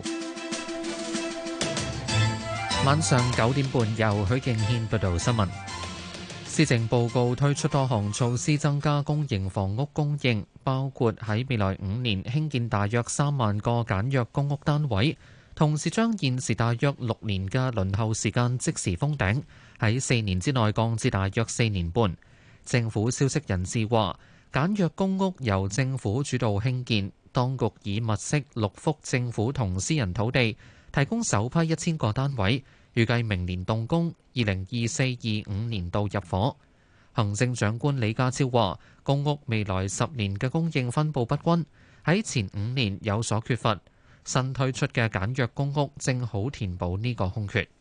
Speaker 1: 晚上九點半由許敬軒報道新聞。施政報告推出多項措施增加公營房屋供應，包括喺未來五年興建大約三萬個簡約公屋單位，同時將現時大約六年嘅輪候時間即時封頂，喺四年之內降至大約四年半。政府消息人士話，簡約公屋由政府主導興建。當局以物色六幅政府同私人土地，提供首批一千個單位，預計明年動工，二零二四二五年度入伙。行政長官李家超話，公屋未來十年嘅供應分佈不均，喺前五年有所缺乏，新推出嘅簡約公屋正好填補呢個空缺。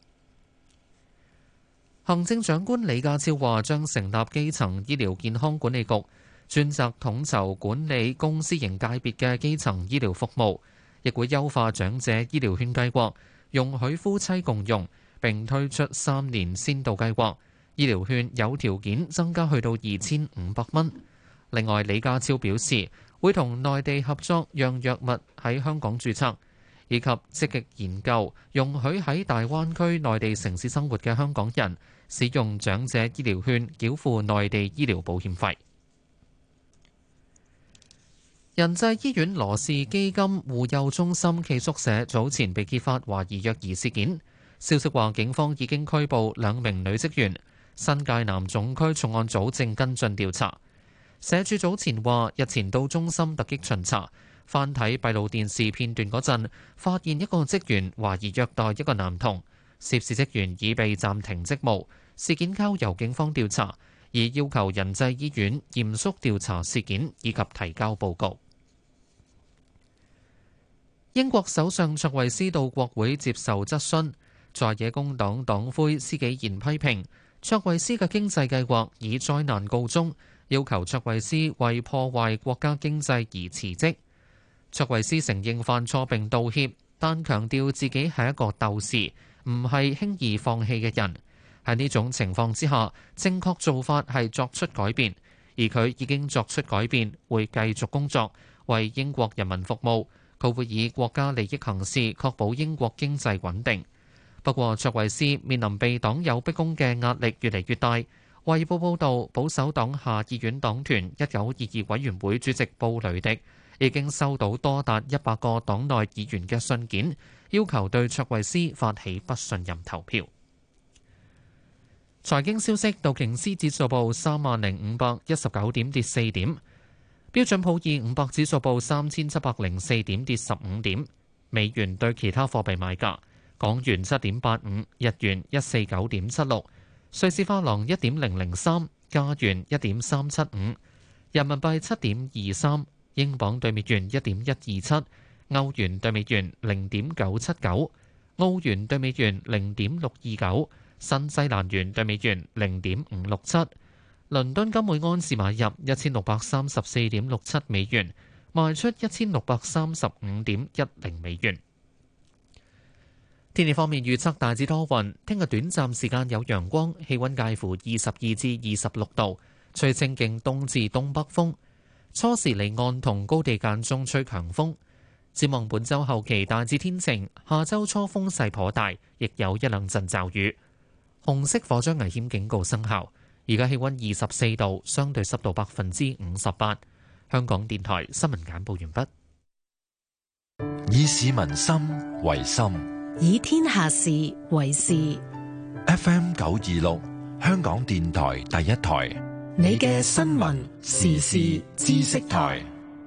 Speaker 1: 行政長官李家超話，將成立基層醫療健康管理局，專責統籌管理公私營界別嘅基層醫療服務，亦會優化長者醫療券計劃，容許夫妻共用，並推出三年先導計劃，醫療券有條件增加去到二千五百蚊。另外，李家超表示會同內地合作，讓藥物喺香港註冊，以及積極研究容許喺大灣區內地城市生活嘅香港人使用長者醫療券繳付內地醫療保險費。仁濟醫院羅氏基金護幼中心暨宿舍早前被揭發懷疑虐兒事件，消息話警方已經拘捕兩名女職員，新界南總區重案組正跟進調查。社署早前話，日前到中心突擊巡查，翻睇閉路電視片段嗰陣，發現一個職員懷疑虐待一個男童，涉事職員已被暫停職務，事件交由警方調查，而要求仁濟醫院嚴肅調查事件以及提交報告。英國首相卓慧思到國會接受質詢，在野工黨黨魁施紀賢批評卓慧思嘅經濟計劃以災難告終，要求卓慧思為破壞國家經濟而辭職。卓慧思承認犯錯並道歉，但強調自己係一個鬥士，唔係輕易放棄嘅人。喺呢種情況之下，正確做法係作出改變，而佢已經作出改變，會繼續工作，為英國人民服務。佢會以國家利益行事，確保英國經濟穩定。不過，卓慧思面臨被黨友逼宮嘅壓力越嚟越大。《衛報》報道，保守黨下議院黨團一九二二委員會主席布雷迪已經收到多達一百個黨內議員嘅信件，要求對卓慧思發起不信任投票。財經消息：道瓊斯指數報三萬零五百一十九點，跌四點。標準普爾五百指數報三千七百零四點，跌十五點。美元對其他貨幣賣價：港元七點八五，日元一四九點七六，瑞士法郎一點零零三，加元一點三七五，人民幣七點二三，英鎊對美元一點一二七，歐元對美元零點九七九，澳元對美元零點六二九， 新西蘭元對美元零點五六七。倫敦金每安士買入一千六百三十四點六七美元，賣出一千六百三十五點一零美元。天氣方面預測大致多雲，聽日短暫時間有陽光，氣溫介乎二十二至二十六度，吹清勁東至東北風。初時離岸同高地間中吹強風。展望本週後期大致天晴，下週初風勢頗大，亦有一兩陣驟雨。紅色火災危險警告生效。而家氣溫二十四度，相對濕度百分之五十八。香港電台新聞簡報完
Speaker 3: 畢。以市民心為心，
Speaker 4: 以天下事為事。
Speaker 3: F M 九二六，香港電台第一台，
Speaker 4: 你嘅新聞時事知識台。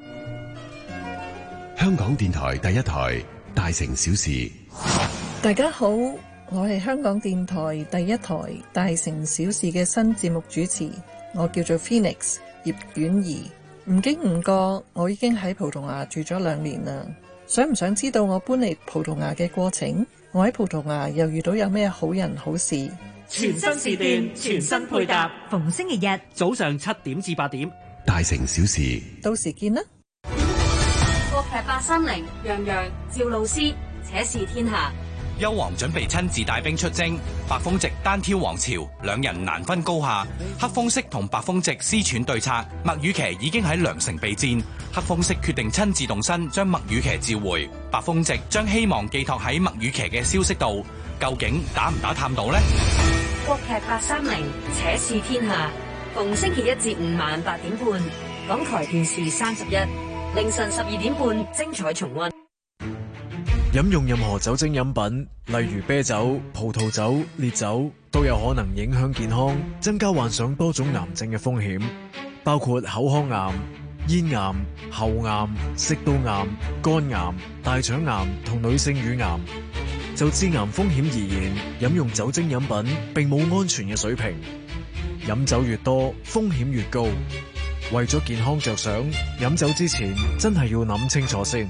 Speaker 2: 香港電台第一台，大城小事。
Speaker 5: 大家好，我係香港電台第一台大城小事嘅新節目主持，我叫做 Phoenix 葉婉儀。唔經唔覺，我已經喺葡萄牙住咗兩年啦。想唔想知道我搬嚟葡萄牙嘅過程？我喺葡萄牙又遇到有咩好人好事？
Speaker 21: 全新時段，全新配搭，
Speaker 5: 逢星期日
Speaker 21: 早上七點至八點，
Speaker 2: 大城小事，
Speaker 5: 到時見啦。
Speaker 12: 國劇八三零，楊洋、趙露思，且試天下。
Speaker 6: 幽王準備親自帶兵出征，白風夕單挑王朝，兩人難分高下。黑風息同白風夕私闖對策，麥雨琪已經喺梁城備戰。黑風息決定親自動身將麥雨琪召回，白風夕將希望寄託喺麥雨琪嘅消息度。究竟打唔打探到呢？
Speaker 12: 國劇八三零，且試天下，逢星期一至五晚八點半，港台電視三十一，凌晨十二點半精彩重溫。
Speaker 7: 飲用任何酒精飲品，例如啤酒、葡萄酒、烈酒，都有可能影響健康，增加患上多種癌症嘅風險，包括口腔癌、咽癌、喉癌、食道癌、肝癌、大腸癌同女性乳癌。就致癌風險而言，飲用酒精飲品並冇安全嘅水平，飲酒越多，風險越高。為咗健康着想，飲酒之前真係要諗清楚先。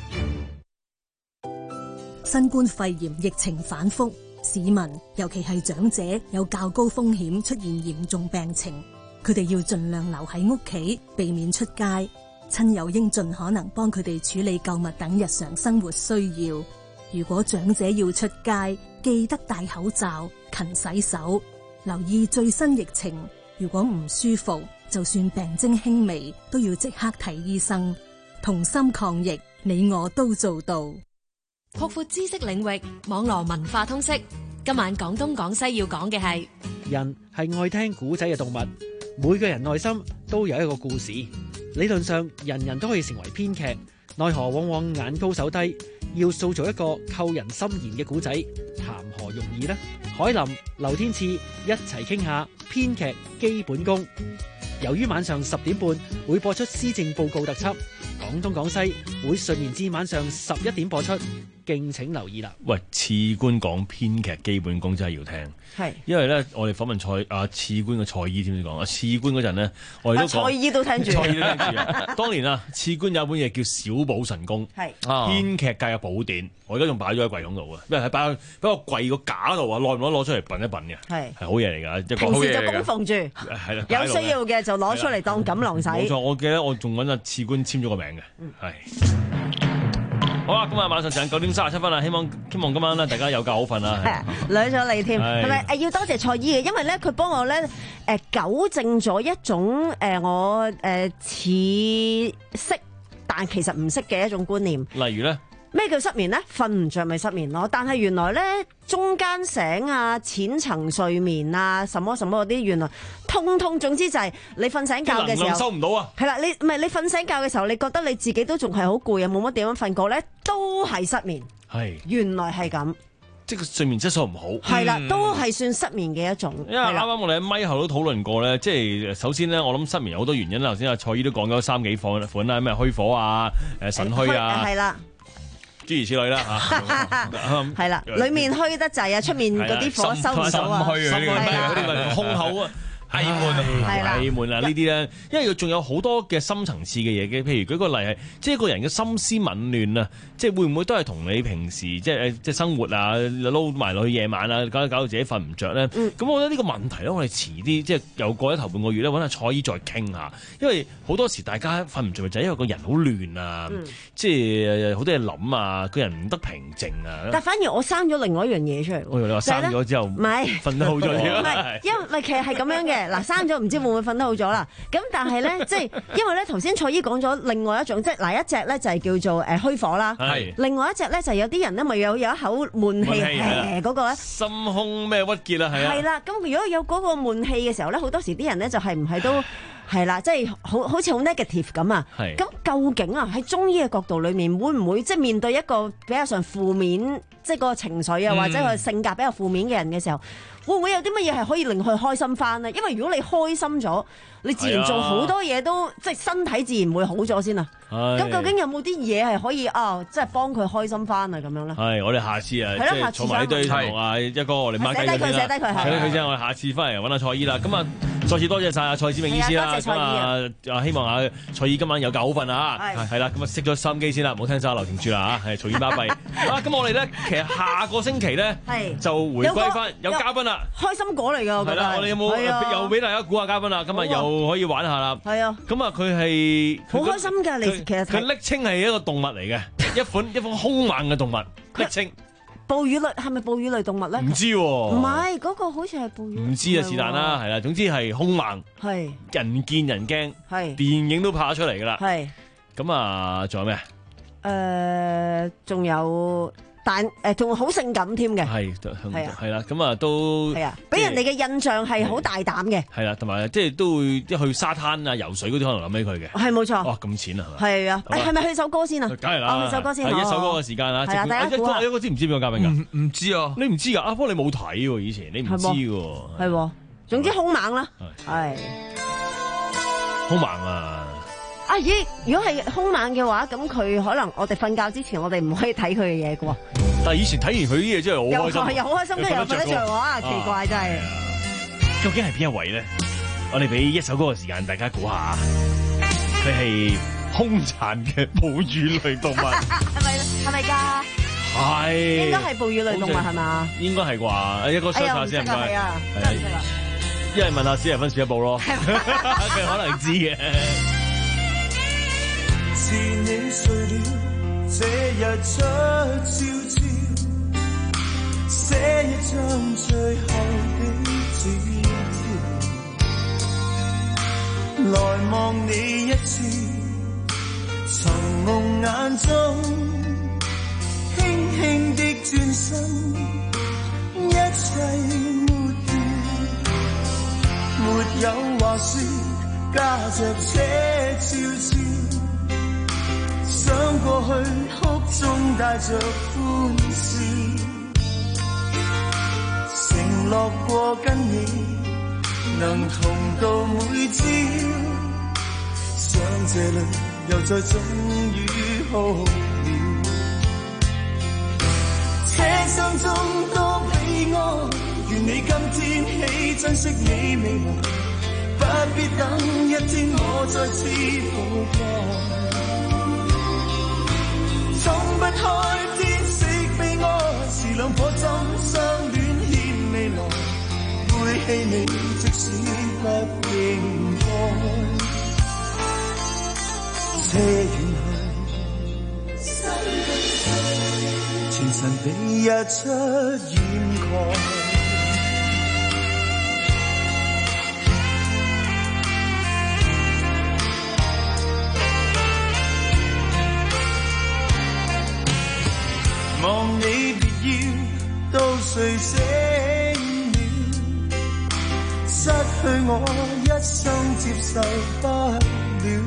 Speaker 8: 新冠肺炎疫情反覆，市民尤其係長者有較高風險出現嚴重病情，佢哋要盡量留喺屋企，避免出街。親友應盡可能幫佢哋處理購物等日常生活需要。如果長者要出街，記得戴口罩、勤洗手，留意最新疫情。如果唔舒服，就算病徵輕微，都要即刻睇醫生。同心抗疫，你我都做到。
Speaker 12: 擴闊知識領域，網絡文化通識。今晚廣東廣西要講嘅係
Speaker 21: 人係愛聽古仔嘅動物，每個人內心都有一個故事。理論上，人人都可以成為編劇，奈何往往眼高手低，要塑造一個扣人心弦嘅古仔，談何容易呢？海林、劉天賜一齊傾下編劇基本功。由於晚上十點半會播出施政報告特輯，廣東廣西會順延至晚上十一點播出，敬請留意啦。
Speaker 16: 喂，次官講編劇基本功真係要聽，係因為咧，我哋訪問蔡啊次官嘅蔡姨，知唔知講啊？次官嗰陣咧，我哋都講
Speaker 15: 蔡姨都聽住，
Speaker 16: 蔡姨都聽住啊！當年啊，次官有一本嘢叫《小寶神功》，係編劇界嘅寶典，我而家仲擺咗喺櫃桶度啊，因為喺擺喺個櫃個架度啊，耐唔耐攞出嚟品一品嘅，係係好嘢嚟㗎，
Speaker 15: 平時就供奉住，
Speaker 16: 係啦，
Speaker 15: 有需要嘅就攞出嚟當錦囊使。
Speaker 16: 冇錯，我記得我仲揾阿次官簽咗個名嘅，係。好啦，今日晚上就九點三十七分啦，希望希望今晚咧大家有覺好瞓啦。
Speaker 15: 兩咗你添，係咪？誒要多謝蔡姨嘅，因為咧佢幫我咧誒糾正咗一種誒、呃、我誒似、呃、識但其實唔識嘅一種觀念。
Speaker 16: 例如咧？
Speaker 15: 咩叫失眠咧？瞓唔着咪失眠咯。但係原來咧中間醒啊、淺層睡眠啊、什麼什麼嗰啲，原來通通總之就係你瞓醒覺嘅時候收唔到啊。係啦，你唔係你瞓醒覺嘅時候，你覺得你自己都仲係好攰啊，冇乜點樣瞓過咧，都係失眠。係原來係咁，
Speaker 16: 即係個睡眠質素唔好。
Speaker 15: 係啦，都係算失眠嘅一種。
Speaker 16: 因為啱啱我哋喺咪後都討論過咧，即係首先咧，我諗失眠有好多原因啦。頭先阿蔡姨都講咗三幾款啦，咩虛火啊、誒腎虛啊，
Speaker 15: 係啦。
Speaker 16: 諸如此類啦嚇，
Speaker 15: 係啦，裡面虛得滯啊，出面嗰啲火收唔到啊，
Speaker 16: 心虛啊，嗰啲咪胸口啊， 翳悶
Speaker 15: 係啦
Speaker 16: 翳悶啊！呢啲咧，因為佢仲有好多嘅深層次嘅嘢嘅，譬如舉個例係，即係一個人嘅心思紊亂啊，即係會唔會都係同你平時即係即係生活啊撈埋落去夜晚啊，搞搞到自己瞓唔着咧？咁、嗯、我覺得呢個問題咧，我哋遲啲即係又過咗頭半個月咧，揾阿蔡姨再傾下，因為好多時大家瞓唔着就係因為個人好亂啊，嗯、即係好多嘢諗啊，個人唔得平靜啊。
Speaker 15: 但反而我生咗另外一樣嘢出嚟。
Speaker 16: 我以為你話生咗之後唔係瞓得好咗。
Speaker 15: 唔係，因為其實係咁樣嘅。嗱，生咗唔知會唔會瞓得好咗啦。咁但係咧，即係因為咧，頭先蔡姨講咗另外一種，即係嗱一隻咧就係叫做誒虛火啦。係。另外一隻咧就係有啲人咧咪有有一口悶氣誒嗰個咧。心
Speaker 16: 胸咩鬱結啊？係啊。
Speaker 15: 係啦，咁如果有嗰個悶氣嘅時候咧，好多時啲人咧就係唔係都係啦，即係好好似好 negative 咁啊。係。咁究竟啊喺中醫嘅角度裏面，會唔會即係面對一個比較上負面，即係個情緒啊，或者佢性格比較負面嘅人嘅時候，會唔會有啲乜嘢係可以令佢開心翻呢？因為如果你開心咗，你自然做好多嘢都即係身體自然會好咗先啊。咁究竟有冇啲嘢係可以啊，即係幫佢開心翻啊咁樣咧？係，我哋下次啊，即係坐埋呢堆同阿一哥我哋孖雞嗰啲啦。寫低佢，寫低佢，寫低佢先。我哋下次翻嚟揾阿蔡姨啦。咁啊，再次多謝晒阿蔡志明醫師啦。咁啊，希望阿蔡姨今晚有覺好瞓啊。係。係啦，咁啊熄咗收音機先啦，唔好聽晒劉婷珠啦嚇，係嘈耳巴閉。啊，咁我哋咧其實下個星期咧就回歸翻有嘉賓啦。開心果嚟㗎，我覺得。係啦，我哋有冇又俾大家估下嘉賓啦？今日又可以玩下啦。係啊。咁啊，佢係好開心㗎，你其實佢暱稱係一個動物嚟嘅，一款一款兇猛嘅動物。暱稱。哺乳類係咪哺乳類動物咧？唔知喎。唔係，嗰個好似係哺乳。唔知啊，是但啦，係啦，總之係兇猛。係。人見人驚。係。電影都拍咗出嚟㗎啦。係。咁啊，仲有咩？誒，仲有。但誒仲好性感添嘅，係係啊，係啦，咁啊都係啊，俾人哋嘅印象係好大膽嘅，係啦，同埋即係都會一去沙灘啊游水嗰啲可能諗起佢嘅，係冇錯。哇，咁淺啊，係啊，誒係咪去首歌先啊？梗係啦，去首歌先，係一首歌嘅時間啊。係啊，大家估下，一個知唔知邊個嘉賓㗎？唔唔知啊，你唔知㗎？阿波你冇睇喎，以前你唔知喎，係喎。總之兇猛啦，係兇猛啊！啊咦！如果係兇猛嘅話，咁佢可能我哋瞓覺之前，我哋唔可以睇佢嘅嘢嘅喎。但係以前睇完佢啲嘢真係好開心，又好開心，跟住又瞓得着喎，啊奇怪真係。究竟係邊一位咧？我哋俾一首歌嘅時間，大家估下。佢係兇殘嘅哺乳類動物，係咪係咪㗎？係。應該係哺乳類動物係嘛？應該係啩？一個相查先唔該。係啊，真係唔識啦。一係問下史提芬史匹堡咯，佢可能知嘅。是你睡了，這日出悄悄，寫一張最後的字條，來望你一次，從夢眼中輕輕的轉身，一切抹掉，沒有話說，駕着車悄悄。想過去，哭中帶着歡笑，承諾過跟你能同到每朝，想這裏又再終於好了，車廂中多悲哀，願你今天起珍惜你未來，不必等一天我再次復來。衝不開天色悲哀，是兩顆心相戀欠未來，背棄你即使不應該。車遠去，前塵被日出掩蓋。望你別要到睡醒了，失去我一生接受不了，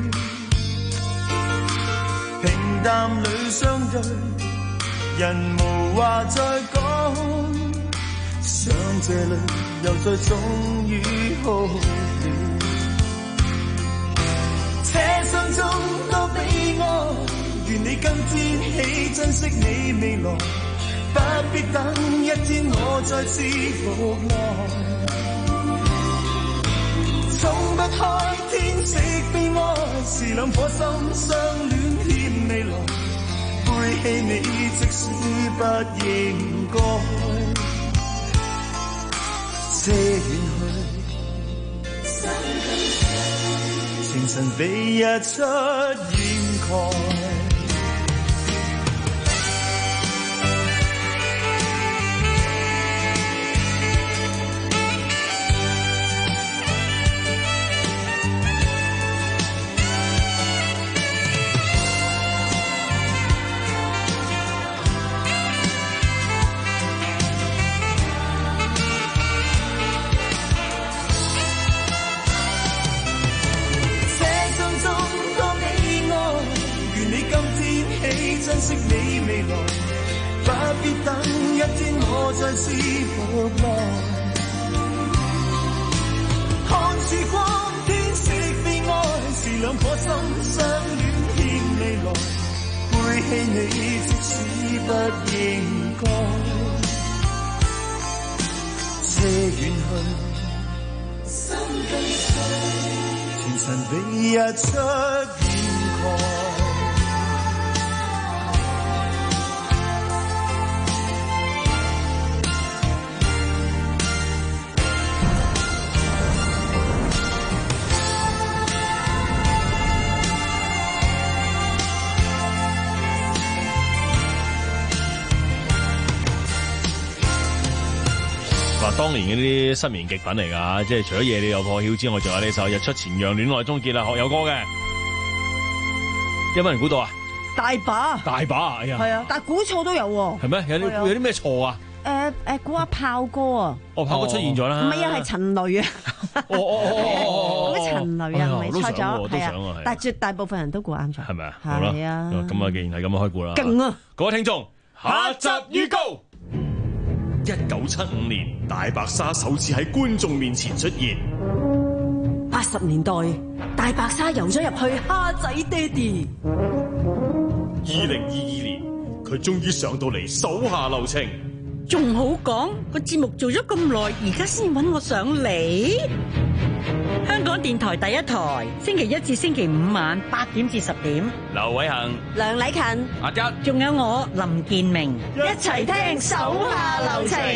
Speaker 15: 平淡裏相對，人無話再講，想這裏又再終於好了，車廂中多悲哀，願你今天起珍惜你未來，不必等一天我再次復來。
Speaker 9: 衝不開天色悲哀，是兩顆心相戀欠未來，背棄你即使不應該，遮遠去，情神被日出掩蓋。珍惜你未來，不必等一天我再次復來。看曙光，天色悲哀，是兩顆心相戀欠未來，背棄你即使不應該，遮遠去，心更碎，前塵被日出掩蓋。
Speaker 16: 當年嗰啲失眠極品嚟㗎，即係除咗夜你又破曉之外，仲有呢首《日出前讓戀愛終結》啦，學友歌嘅，有冇人估到啊？
Speaker 15: 大把，
Speaker 16: 大把，哎呀，
Speaker 15: 係啊，但係估錯都有喎。
Speaker 16: 係咩？有啲有啲咩錯啊？
Speaker 15: 誒誒，估下炮哥啊！
Speaker 16: 哦，炮哥出現咗啦。
Speaker 15: 唔係啊，係陳雷啊。
Speaker 16: 哦哦哦
Speaker 15: 哦，陳雷啊，咪錯咗，
Speaker 16: 係
Speaker 15: 啊。但係絕大部分人都估啱咗。
Speaker 16: 係咪啊？好啦，
Speaker 15: 係啊。
Speaker 16: 咁啊，既然係咁啊，開估啦。
Speaker 15: 勁啊！
Speaker 16: 各位聽眾，下集預告。一九七五年，大白鯊首次喺觀眾面前出現。
Speaker 8: 八十年代，大白鯊游咗入去蝦仔爹哋。
Speaker 16: 二零二二年，佢終於上到嚟手下留情。
Speaker 11: 仲好講，個節目做咗咁耐，而家先揾我上嚟。香港電台第一台，星期一至星期五晚八點至十點。
Speaker 16: 劉偉恒、
Speaker 15: 梁禮勤、
Speaker 16: 阿一，
Speaker 11: 仲有我林建明，
Speaker 15: 一齊聽手下留情。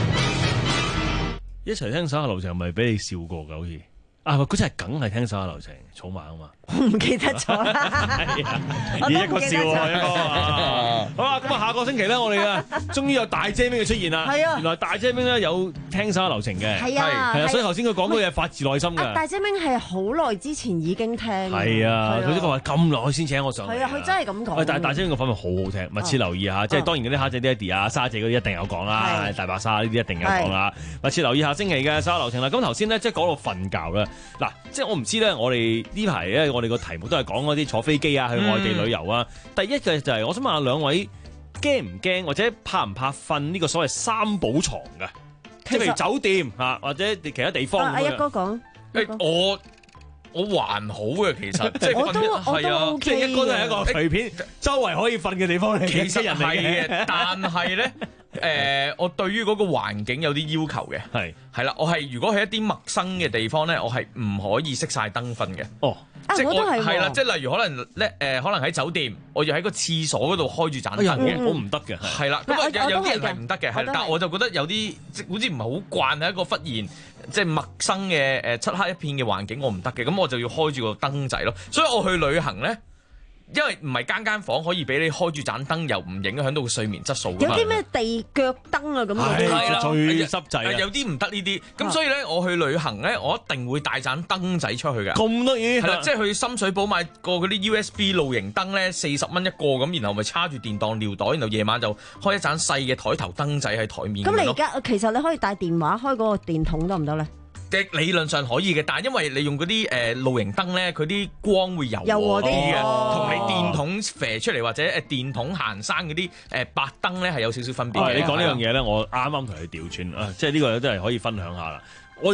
Speaker 16: 一齊聽手下留情，係咪俾你笑過噶？好似啊，嗰真係梗係聽手下留情，草蜢啊嘛。
Speaker 15: 我唔記得咗啦，
Speaker 16: 而一個笑啊，一個啊，好啦，咁啊，下個星期咧，我哋啊，終於有大姐明嘅出現啦。係啊，原來大姐明咧有聽手下留情嘅，
Speaker 15: 係啊，
Speaker 16: 係啊，所以頭先佢講到嘢發自內心嘅。
Speaker 15: 大姐明係好耐之前已經聽。
Speaker 16: 係啊，佢都講話咁耐先請我上嚟。
Speaker 15: 係啊，佢真係咁講。
Speaker 16: 喂，但係大姐明個訪問好好聽，密切留意下。即係當然嗰啲蝦仔爹哋啊、沙姐嗰啲一定有講啦，大白鯊呢啲一定有講啦。密切留意下星期嘅手下留情啦。咁頭先咧，即係講到瞓覺啦。嗱，即係我唔知咧，我哋呢排咧，我哋個題目都係講嗰啲坐飛機啊，去外地旅遊啊。嗯、第一嘅就係、是，我想問下兩位驚唔驚或者怕唔怕瞓呢個所謂三寶床㗎？即係譬如酒店啊，或者其他地方。
Speaker 15: 阿一哥講，
Speaker 17: 誒我我還好嘅，其實即係
Speaker 15: 我都
Speaker 17: 係啊，
Speaker 16: 即係一哥都係一個隨便周圍可以瞓嘅地方嚟嘅，
Speaker 17: 其實
Speaker 16: 人嚟
Speaker 17: 嘅。但係咧，誒、呃，我對於嗰個環境有啲要求嘅，係係啦，我係如果喺一啲陌生嘅地方咧，我係唔可以熄晒燈瞓嘅。哦。即係我係啦，即係例如可能咧誒，可能喺酒店，我要喺個廁所嗰度開住盞燈嘅，
Speaker 16: 我唔得嘅。
Speaker 17: 係啦，咁啊有有啲人係唔得嘅，係，但係我就覺得有啲即好似唔係好慣喺一個忽然即係陌生嘅誒漆黑一片嘅環境，我唔得嘅，咁我就要開住個燈仔咯。所以我去旅行咧，因為唔係間間房可以俾你開住盞燈，又唔影響到個睡眠質素。
Speaker 15: 有啲咩地腳燈啊咁嗰啲，
Speaker 16: 係啦，最濕滯，
Speaker 17: 有啲唔得呢啲。咁所以咧，我去旅行咧，我一定會帶盞燈仔出去嘅。
Speaker 16: 咁得意
Speaker 17: 係啦，即係去深水埗買個嗰啲 U S B 露營燈咧，四十蚊一個咁，然後咪叉住電當尿袋，然後夜晚就開一盞細嘅台頭燈仔喺台面。
Speaker 15: 咁你而家其實你可以帶電話開嗰個電筒得唔得咧？
Speaker 17: 嘅理論上可以嘅，但係因為你用嗰啲誒露營燈咧，佢啲光會柔和啲嘅，同你電筒射出嚟或者誒電筒行山嗰啲誒白燈咧係有少少分別嘅。
Speaker 16: 你講呢樣嘢咧，我啱啱同你調轉啊，即係呢個都係可以分享下啦。我就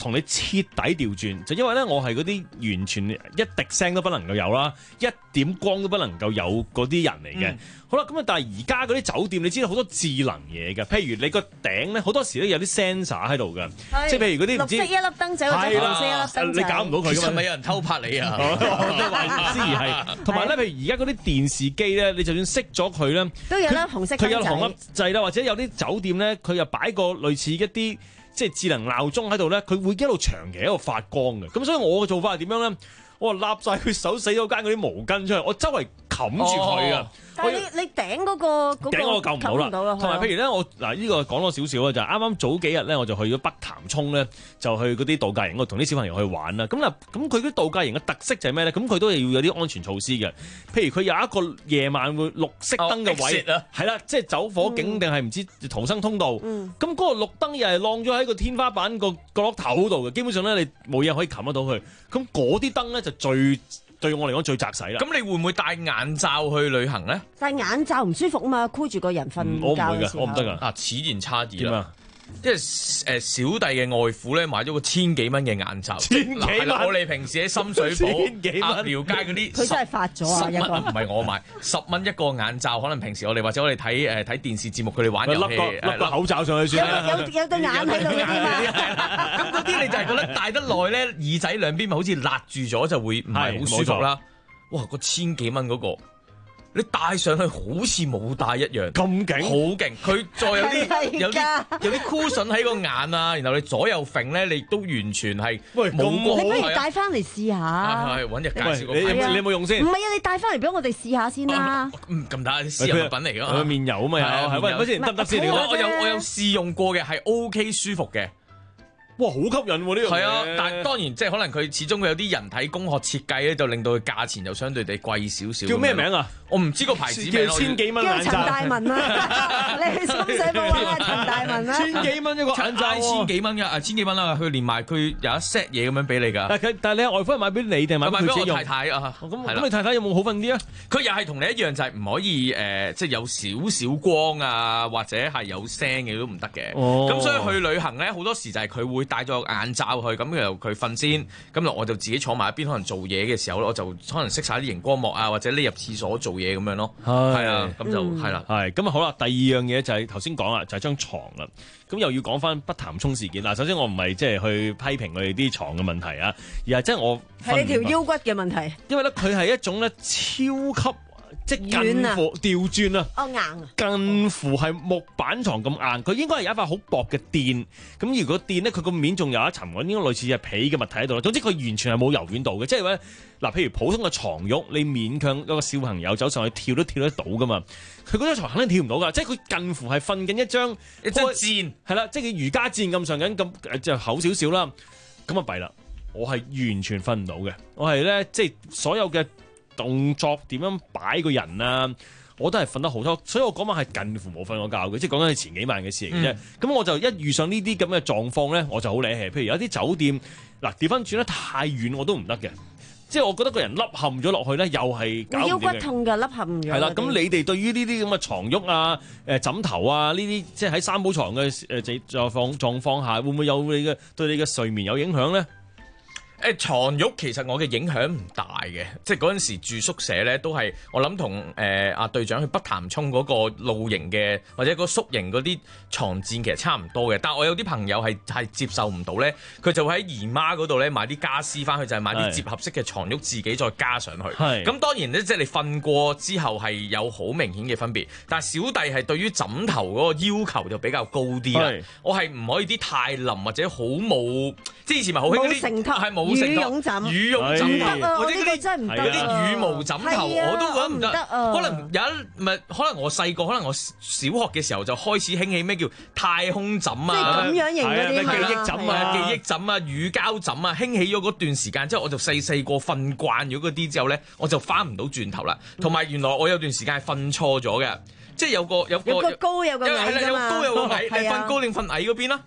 Speaker 16: 同你徹底調轉，就因為咧我係嗰啲完全一滴聲都不能夠有啦，一點光都不能夠有嗰啲人嚟嘅。嗯、好啦，咁啊，但係而家嗰啲酒店，你知道好多智能嘢嘅，譬如你個頂咧，好多時咧有啲 sensor 喺度嘅，即係譬如嗰啲唔知
Speaker 15: 綠色一粒燈仔，或者紅色一粒燈仔，
Speaker 16: 你搞唔到佢㗎嘛？
Speaker 17: 係咪有人偷拍你啊？
Speaker 16: 我都話唔知係，同埋咧，譬如而家嗰啲電視機咧，你就算熄咗佢咧，
Speaker 15: 都有粒紅色燈仔，
Speaker 16: 佢有紅粒掣啦，或者有啲酒店咧，佢又擺個類似一啲即係智能鬧鐘喺度咧，佢會一路長期喺度發光嘅。咁所以我嘅做法係點樣咧？我立晒佢手洗手間嗰啲毛巾出嚟，我周圍冚住佢噶。
Speaker 15: 但係你你頂嗰個嗰個
Speaker 16: 頂我救唔到啦。同埋譬如咧，我嗱呢個講多少少啊，就係啱啱早幾日咧，我就去咗北潭涌咧，就去嗰啲度假營，我同啲小朋友去玩啦。咁嗱，咁佢啲度假營嘅特色就係咩咧？咁佢都係要有啲安全措施嘅。譬如佢有一個夜晚會綠色燈嘅位，係啦、哦，即係走火警定係唔知逃生通道。咁嗰、嗯、個綠燈又係晾咗喺個天花板個角落頭度嘅，基本上咧你冇嘢可以冚得到佢。咁嗰啲燈咧就最對我嚟講最扎使啦。
Speaker 17: 咁你會唔會戴眼罩去旅行咧？
Speaker 15: 戴眼罩唔舒服啊嘛，箍住個人瞓覺嘅時候。
Speaker 16: 我唔會㗎，我唔得㗎。
Speaker 17: 啊，此言差矣啦。
Speaker 16: 點啊？
Speaker 17: 即係誒小弟嘅外父咧買咗個千幾蚊嘅眼罩，
Speaker 16: 千幾蚊。
Speaker 17: 我哋平時喺深水埗、鴨寮街嗰啲，
Speaker 15: 佢真係發咗啊！
Speaker 17: 十蚊唔係我買，十蚊一個眼罩。可能平時我哋或者我哋睇誒睇電視節目，佢哋玩遊戲，
Speaker 16: 笠個口罩上去算啦。
Speaker 15: 有有有對眼喺度嗰啲嘛。
Speaker 17: 咁嗰啲你就係覺得戴得耐咧，耳仔兩邊咪好似勒住咗，就會唔係好舒服啦。哇！個千幾蚊嗰個。你戴上去好似冇戴一樣，
Speaker 16: 咁勁，
Speaker 17: 好勁！佢再有啲有啲有啲 cushion 喺個眼啊，然後你左右揈咧，你都完全係冇光。
Speaker 15: 你不如戴翻嚟試下。
Speaker 17: 係揾日介紹個。
Speaker 16: 你你有冇用先？
Speaker 15: 唔係啊，你戴翻嚟俾我哋試下先啦。
Speaker 17: 嗯，咁大私人物品嚟㗎嘛。
Speaker 16: 面油啊嘛，有係喂，嗰先得唔得先？
Speaker 17: 我有我有試用過嘅，係 OK 舒服嘅。
Speaker 16: 哇，好吸引喎呢樣嘢！
Speaker 17: 係啊，但係當然即係可能佢始終佢有啲人體工學設計咧，就令到佢價錢就相對地貴少少。
Speaker 16: 叫咩名啊？
Speaker 17: 我唔知個牌子名。
Speaker 16: 叫千幾蚊眼罩。
Speaker 15: 叫陳大文啊！你去深水埗揾下陳大文啊！
Speaker 16: 千幾蚊一個眼罩，
Speaker 17: 千幾蚊㗎啊！千幾蚊啦，佢連埋佢有一 set 嘢咁樣俾你㗎。
Speaker 16: 但係但係你外父係買俾你定係買俾佢自己用？
Speaker 17: 買俾我太太啊！
Speaker 16: 咁咁你太太有冇好瞓啲啊？
Speaker 17: 佢又係同你一樣，就係唔可以誒，即係有少少光啊，或者係有聲嘅都唔得嘅。咁所以去旅行咧，好多時就係佢會戴咗眼罩去，咁由佢瞓先，咁我就自己坐埋一邊，可能做嘢嘅時候我就可能熄晒啲熒光幕啊，或者匿入廁所做嘢咁樣咯。係啊，咁就係啦。
Speaker 16: 係咁啊，好啦，第二樣嘢就係頭先講啦，就係張床啦。咁又要講翻北潭涌事件嗱。首先我唔係即係去批評佢哋啲床嘅問題啊，而係即係我
Speaker 15: 係你條腰骨嘅問題。
Speaker 16: 因為咧佢係一種咧超級。即係近乎調轉啊！
Speaker 15: 哦，硬啊！
Speaker 16: 近乎係木板床咁硬，佢應該係有一塊好薄嘅墊。咁如果墊咧，佢個面仲有一層，應該類似係皮嘅物體喺度。總之佢完全係冇柔軟度嘅，即係話嗱，譬如普通嘅床褥，你勉強一個小朋友走上去跳都跳得到噶嘛。佢嗰張床肯定跳唔到㗎，即係佢近乎係瞓緊一張
Speaker 17: 一張墊，
Speaker 16: 係啦，即係瑜伽墊咁上緊咁就厚少少啦。咁啊弊啦，我係完全瞓唔到嘅，我係咧即係所有嘅動作點樣擺個人啊，我都係瞓得好多，所以我嗰晚係近乎冇瞓過覺嘅，即係講緊係前幾晚嘅事嚟嘅啫。咁、嗯、我就一遇上呢啲咁嘅狀況咧，我就好理氣。譬如有啲酒店嗱調翻轉得太遠我都唔得嘅，即係我覺得個人凹陷咗落去咧，又係搞唔掂嘅。
Speaker 15: 腰骨痛㗎，凹陷咗。
Speaker 16: 係啦，咁你哋對於呢啲咁嘅床褥啊、誒枕頭啊呢啲，即係喺三寶床嘅誒狀況狀況下，會唔會有你嘅對你嘅睡眠有影響咧？
Speaker 17: 誒床褥其實我嘅影響唔大嘅，即係嗰陣時住宿舍咧，都係我諗同誒阿隊長去北潭涌嗰個露營嘅或者嗰宿營嗰啲床墊其實差唔多嘅。但係我有啲朋友係係接受唔到咧，佢就會喺姨媽嗰度咧買啲家私翻去，就係、是、買啲摺合式嘅床褥，自己再加上去。係咁當然咧，即係你瞓過之後係有好明顯嘅分別。但係小弟係對於枕頭嗰個要求就比較高啲啦。我係唔可以啲太腍或者好冇，即係以前咪好興嗰啲係冇。
Speaker 15: 羽絨枕，
Speaker 17: 羽絨枕頭，
Speaker 15: 或者嗰啲真係唔得，
Speaker 17: 嗰啲羽毛枕頭我都覺得唔得。
Speaker 15: 可
Speaker 17: 能有一咪，可能我細個，可能我小學嘅時候就開始興起咩叫太空枕啊，
Speaker 15: 即係咁樣型嗰啲
Speaker 17: 記憶枕啊、記憶枕啊、乳膠枕啊，興起咗嗰段時間之後，我就細細個瞓慣咗嗰啲之後咧，我就翻唔到轉頭啦。同埋原來我有段時間係瞓錯咗嘅，即係有個有個
Speaker 15: 有個高有個矮㗎嘛，
Speaker 17: 有個高有個矮，你瞓高定瞓矮嗰邊啦？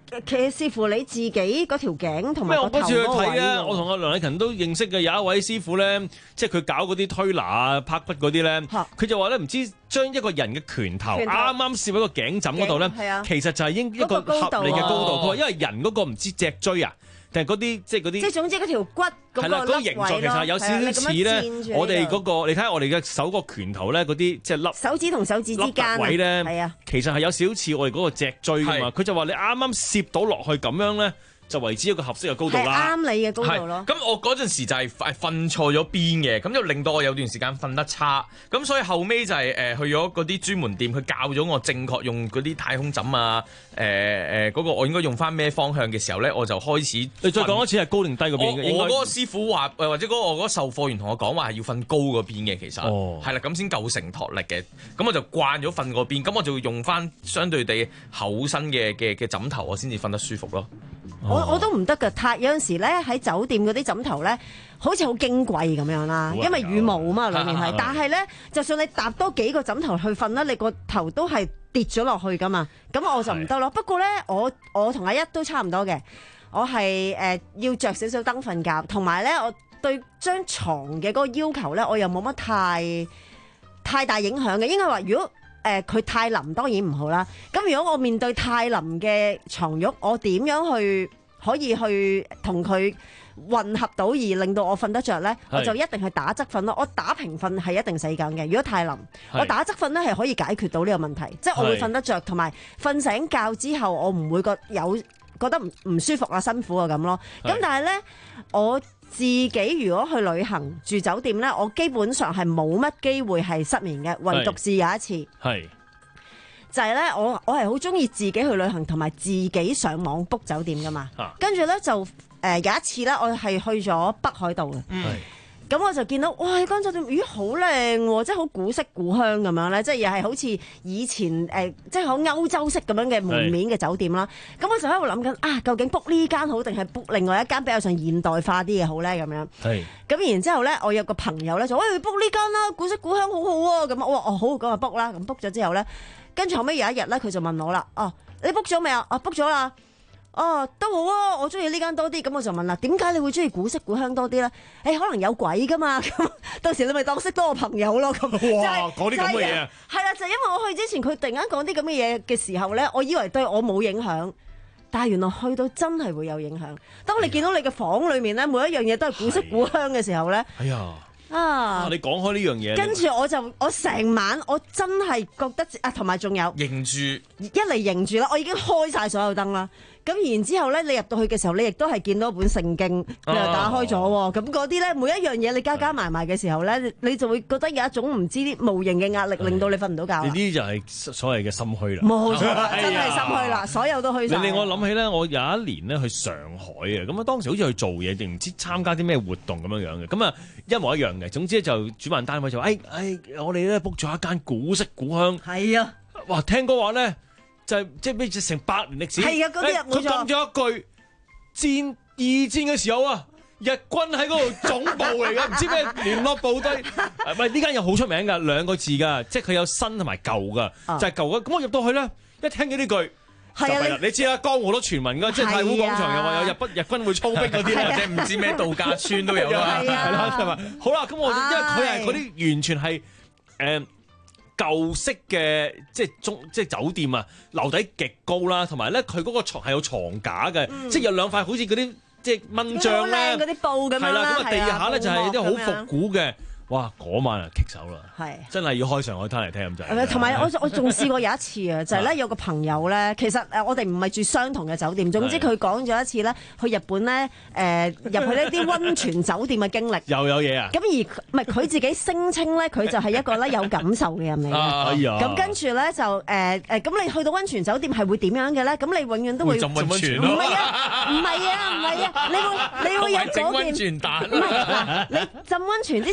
Speaker 15: 其實視乎你自己嗰條頸同埋
Speaker 16: 咩？我嗰次去睇咧，
Speaker 15: 咧，
Speaker 16: 我同阿梁禮勤都認識嘅有一位師傅咧，即係佢搞嗰啲推拿啊、拍骨嗰啲咧，佢就話咧唔知將一個人嘅拳頭啱啱攝喺個頸枕嗰度咧，其實就係應一個合理嘅高度。佢話因為人嗰個唔知脊椎啊。定係嗰啲即係嗰啲，
Speaker 15: 即係總之嗰條骨嗰個
Speaker 16: 係啦，嗰個形狀其實有少少似咧。我哋嗰個，你睇下我哋嘅手個拳頭咧，嗰啲即係粒
Speaker 15: 手指同手指之間
Speaker 16: 位咧，
Speaker 15: 係啊，
Speaker 16: 其實係有少少似我哋嗰個脊椎㗎嘛。佢就話你啱啱攝到落去咁樣咧，就為之一個合適嘅高度啦。
Speaker 15: 啱你嘅高度咯。
Speaker 17: 咁我嗰陣時就係瞓錯咗邊嘅，咁就令到我有段時間瞓得差。咁所以後尾就係誒去咗嗰啲專門店，佢教咗我正確用嗰啲太空枕啊。誒誒嗰個我應該用翻咩方向嘅時候咧，我就開始。你再講一次係高定低嗰邊？我我嗰個師傅話，誒或者嗰個我嗰個售貨員同我講話係要瞓高嗰邊嘅，其實係啦，咁先構成托力嘅。咁我就慣咗瞓嗰邊，咁我就會用翻相對地厚身嘅嘅嘅枕頭，我先至瞓得舒服咯。
Speaker 15: 我我都唔得㗎，太有陣時咧喺酒店嗰啲枕頭咧，好似好矜貴咁樣啦，因為羽毛啊嘛裏面係，但係咧就算你搭多幾個枕頭去瞓啦，你個頭都係跌咗落去噶嘛，咁我就唔得咯。不過咧，我我同阿一都差唔多嘅，我係誒、呃、要着少少燈瞓覺，同埋咧我對張床嘅嗰個要求咧，我又冇乜太太大影響嘅。應該話如果誒佢、呃、太腍當然唔好啦。咁如果我面對太腍嘅床褥，我點樣去可以去同佢混合到而令到我瞓得着咧？我就一定係打側瞓咯。我打平瞓係一定死梗嘅。如果太腍，我打側瞓咧係可以解決到呢個問題，即係我會瞓得着，同埋瞓醒覺之後我唔會覺有覺得唔唔舒服啊、辛苦啊咁咯。咁但係咧，我自己如果去旅行住酒店咧，我基本上係冇乜機會係失眠嘅，唯獨是有一次。係。就係咧，我我係好中意自己去旅行，同埋自己上網 book 酒店噶嘛。跟住咧就誒、呃、有一次咧，我係去咗北海道嘅。咁、嗯、我就見到哇，間酒店咦好靚喎，即係好古色古香咁樣咧，即係又係好似以前誒、呃，即係好歐洲式咁樣嘅門面嘅酒店啦。咁我就喺度諗緊啊，究竟 book 呢間好定係 book 另外一間比較上現代化啲嘅好咧？咁樣。係。咁然之後咧，我有個朋友咧就喂 book 呢間啦，古色古香好好啊。咁我話哦好，咁就 book 啦。咁 book 咗之後咧。跟住後尾有一日咧，佢就問我啦：哦，你 book 咗未啊？啊 book 咗啦。哦，都好啊，我中意呢間多啲。咁我就問啦：點解你會中意古色古香多啲咧？誒、欸，可能有鬼噶嘛。咁到時你咪當識多個朋友咯。咁哇，講啲咁嘅嘢啊！係啦，就係、因為我去之前，佢突然間講啲咁嘅嘢嘅時候咧，我以為對我冇影響，但係原來去到真係會有影響。當你見到你嘅房裏面咧，每一樣嘢都係古色古香嘅時候咧，哎呀！啊！啊你講開呢樣嘢，跟住我就我成晚我真係覺得啊，同埋仲有
Speaker 17: 認住
Speaker 15: 一嚟認住啦，我已經開晒所有燈啦。咁然之後咧，你入到去嘅時候，你亦都係見到一本聖經，你又打開咗喎。咁嗰啲咧，每一樣嘢你加加埋埋嘅時候咧，你就會覺得有一種唔知啲無形嘅壓力，令到你瞓唔到覺。呢啲就係所謂嘅心虛啦。冇錯，真係心虛啦，所有都虛晒。你令我諗起咧，我有一年咧去上海啊，咁啊當時好似去做嘢定唔知參加啲咩活動咁樣樣嘅，咁啊一模一樣嘅。總之就主辦單位就話：誒誒，我哋咧 book 咗一間古色古香。係啊，哇！聽講話咧。就係即係咩？成百年歷史。係啊，嗰啲人冇錯。佢講咗一句：戰二戰嘅時候啊，日軍喺嗰度總部嚟㗎，唔知咩聯絡部隊。唔係呢間又好出名㗎，兩個字㗎，即係佢有新同埋舊㗎，啊、就係舊嘅。咁我入到去咧，一聽見呢句，係啊，你，你知啦，江湖都傳聞㗎，即係太古廣場又話有日不日軍會操兵嗰啲咧，即係唔知咩度假村都有啦，係啦，係咪？好啦，咁我因為佢係嗰啲完全係誒。呃舊式嘅即係中即係酒店啊，樓底極高啦，同埋咧佢嗰個牀係有床架嘅，嗯、即係有兩塊好似嗰啲即係蚊帳咧，嗰啲布咁樣啦，係啦，咁啊地下咧就係啲好復古嘅。哇！嗰晚啊棘手啦，係真係要開上海灘嚟聽咁滯。同埋我我仲試過有一次啊，就係咧有個朋友咧，其實誒我哋唔係住相同嘅酒店，總之佢講咗一次咧去日本咧誒入去呢啲溫泉酒店嘅經歷。又有嘢啊！咁而唔係佢自己聲稱咧，佢就係一個咧有感受嘅人嚟嘅。哎呀！咁跟住咧就誒誒咁你去到溫泉酒店係會點樣嘅咧？咁你永遠都會浸溫泉咯。唔係啊，唔係啊，唔係啊！你會你會有嗰件唔係嗱，你浸溫泉之前你就會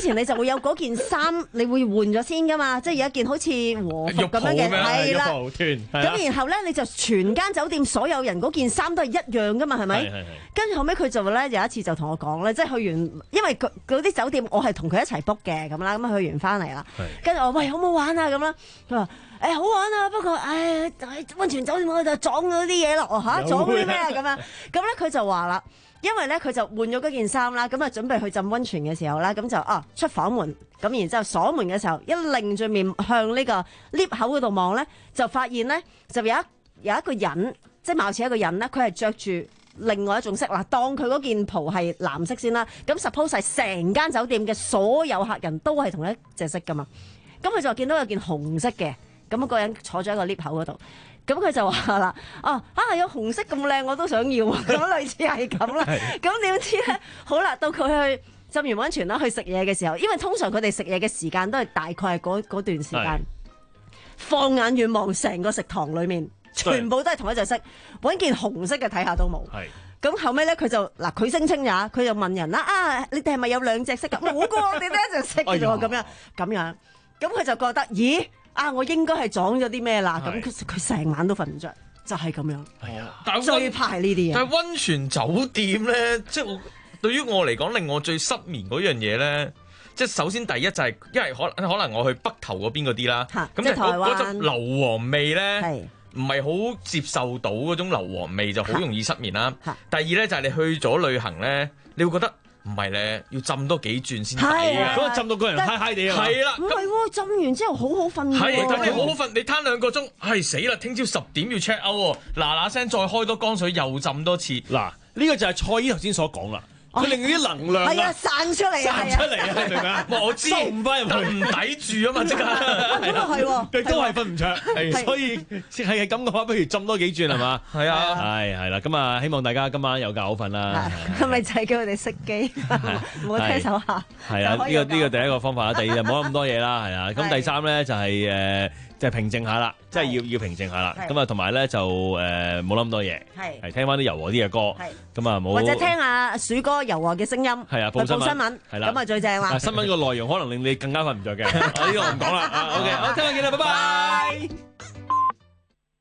Speaker 15: 有嗰件衫，你會換咗先噶嘛？即係有一件好似和服咁樣嘅，係啦。咁然後咧，你就全間酒店所有人嗰件衫都係一樣噶嘛？係咪？跟住後尾佢就咧有一次就同我講咧，即係去完，因為嗰啲酒店我係同佢一齊 book 嘅咁啦，咁去完翻嚟啦，跟住我喂好唔好玩啊咁啦，佢話。誒、欸、好玩啊！不過誒喺溫泉酒店我就撞咗啲嘢咯，嚇撞咗啲咩啊咁樣？咁咧佢就話啦，因為咧佢就換咗嗰件衫啦，咁啊準備去浸溫泉嘅時候啦，咁就啊出房門，咁然之後鎖門嘅時候，一擰住面向呢個 lift 口嗰度望咧，就發現咧就有一有一個人，即係貌似一個人咧，佢係着住另外一種色嗱，當佢嗰件袍係藍色先啦，咁 suppose 係成間酒店嘅所有客人都係同一隻色噶嘛，咁佢就見到有件紅色嘅。咁嗰個人坐咗喺個 lift 口嗰度，咁佢就話啦：哦啊，有紅色咁靚，我都想要，咁類似係咁啦。咁點知咧？好啦，到佢去浸完溫泉啦，去食嘢嘅時候，因為通常佢哋食嘢嘅時間都係大概係嗰嗰段時間。放眼遠望，成個食堂裡面全部都係同一隻色，揾件紅色嘅睇下都冇。咁後尾咧，佢就嗱，佢聲稱呀，佢就問人啦：啊，你哋係咪有兩隻色㗎？冇過，我哋得一隻色嘅啫喎，咁樣咁樣。咁佢就覺得，咦？啊！我應該係撞咗啲咩啦？咁佢佢成晚都瞓唔着，就係、是、咁樣。係啊，但係最怕係呢啲嘢。
Speaker 17: 但係溫泉酒店咧，即係我對於我嚟講，令我最失眠嗰樣嘢咧，即係首先第一就係、是，因為可能可能我去北頭嗰邊嗰啲啦，咁即係嗰嗰陣硫磺味咧，唔係好接受到嗰種硫磺味，就好容易失眠啦。第二咧就係、是、你去咗旅行咧，你會覺得。唔係咧，要浸多幾轉先抵嘅。
Speaker 16: 嗰個浸到個人嗨嗨地啊！
Speaker 17: 係啦，
Speaker 15: 唔係喎，浸完之後好好瞓喎。
Speaker 17: 係，咁你好好瞓，你攤兩個鐘，係死啦！聽朝十點要 check out 喎，嗱嗱聲再開多缸水又浸多次。
Speaker 16: 嗱，呢個就係蔡姨頭先所講啦。佢令啲能量
Speaker 15: 係啊散出嚟，
Speaker 16: 散出嚟啊！你明唔明啊？
Speaker 17: 我知收唔翻入去，唔抵住啊嘛！即刻
Speaker 15: 咁啊係喎，
Speaker 16: 佢都係瞓唔着，所以係係咁嘅話，不如浸多幾轉係嘛？係啊，係係啦，咁啊，希望大家今晚有覺好瞓啦。
Speaker 15: 係咪就係叫佢哋熄機，唔好聽手下？
Speaker 16: 係啊，呢個呢個第一個方法啦，第二就冇咁多嘢啦，係啊。咁第三咧就係誒。即係平靜下啦，即係要要平靜下啦。咁啊，同埋咧就誒冇諗咁多嘢，係聽翻啲柔和啲嘅歌，咁啊冇
Speaker 15: 或者聽下鼠哥柔和嘅聲音，
Speaker 16: 係啊報新聞，係啦，
Speaker 15: 咁啊最正啦。
Speaker 16: 新聞個內容可能令你更加瞓唔着嘅，呢個唔講啦。OK，好，聽日見啦，拜拜。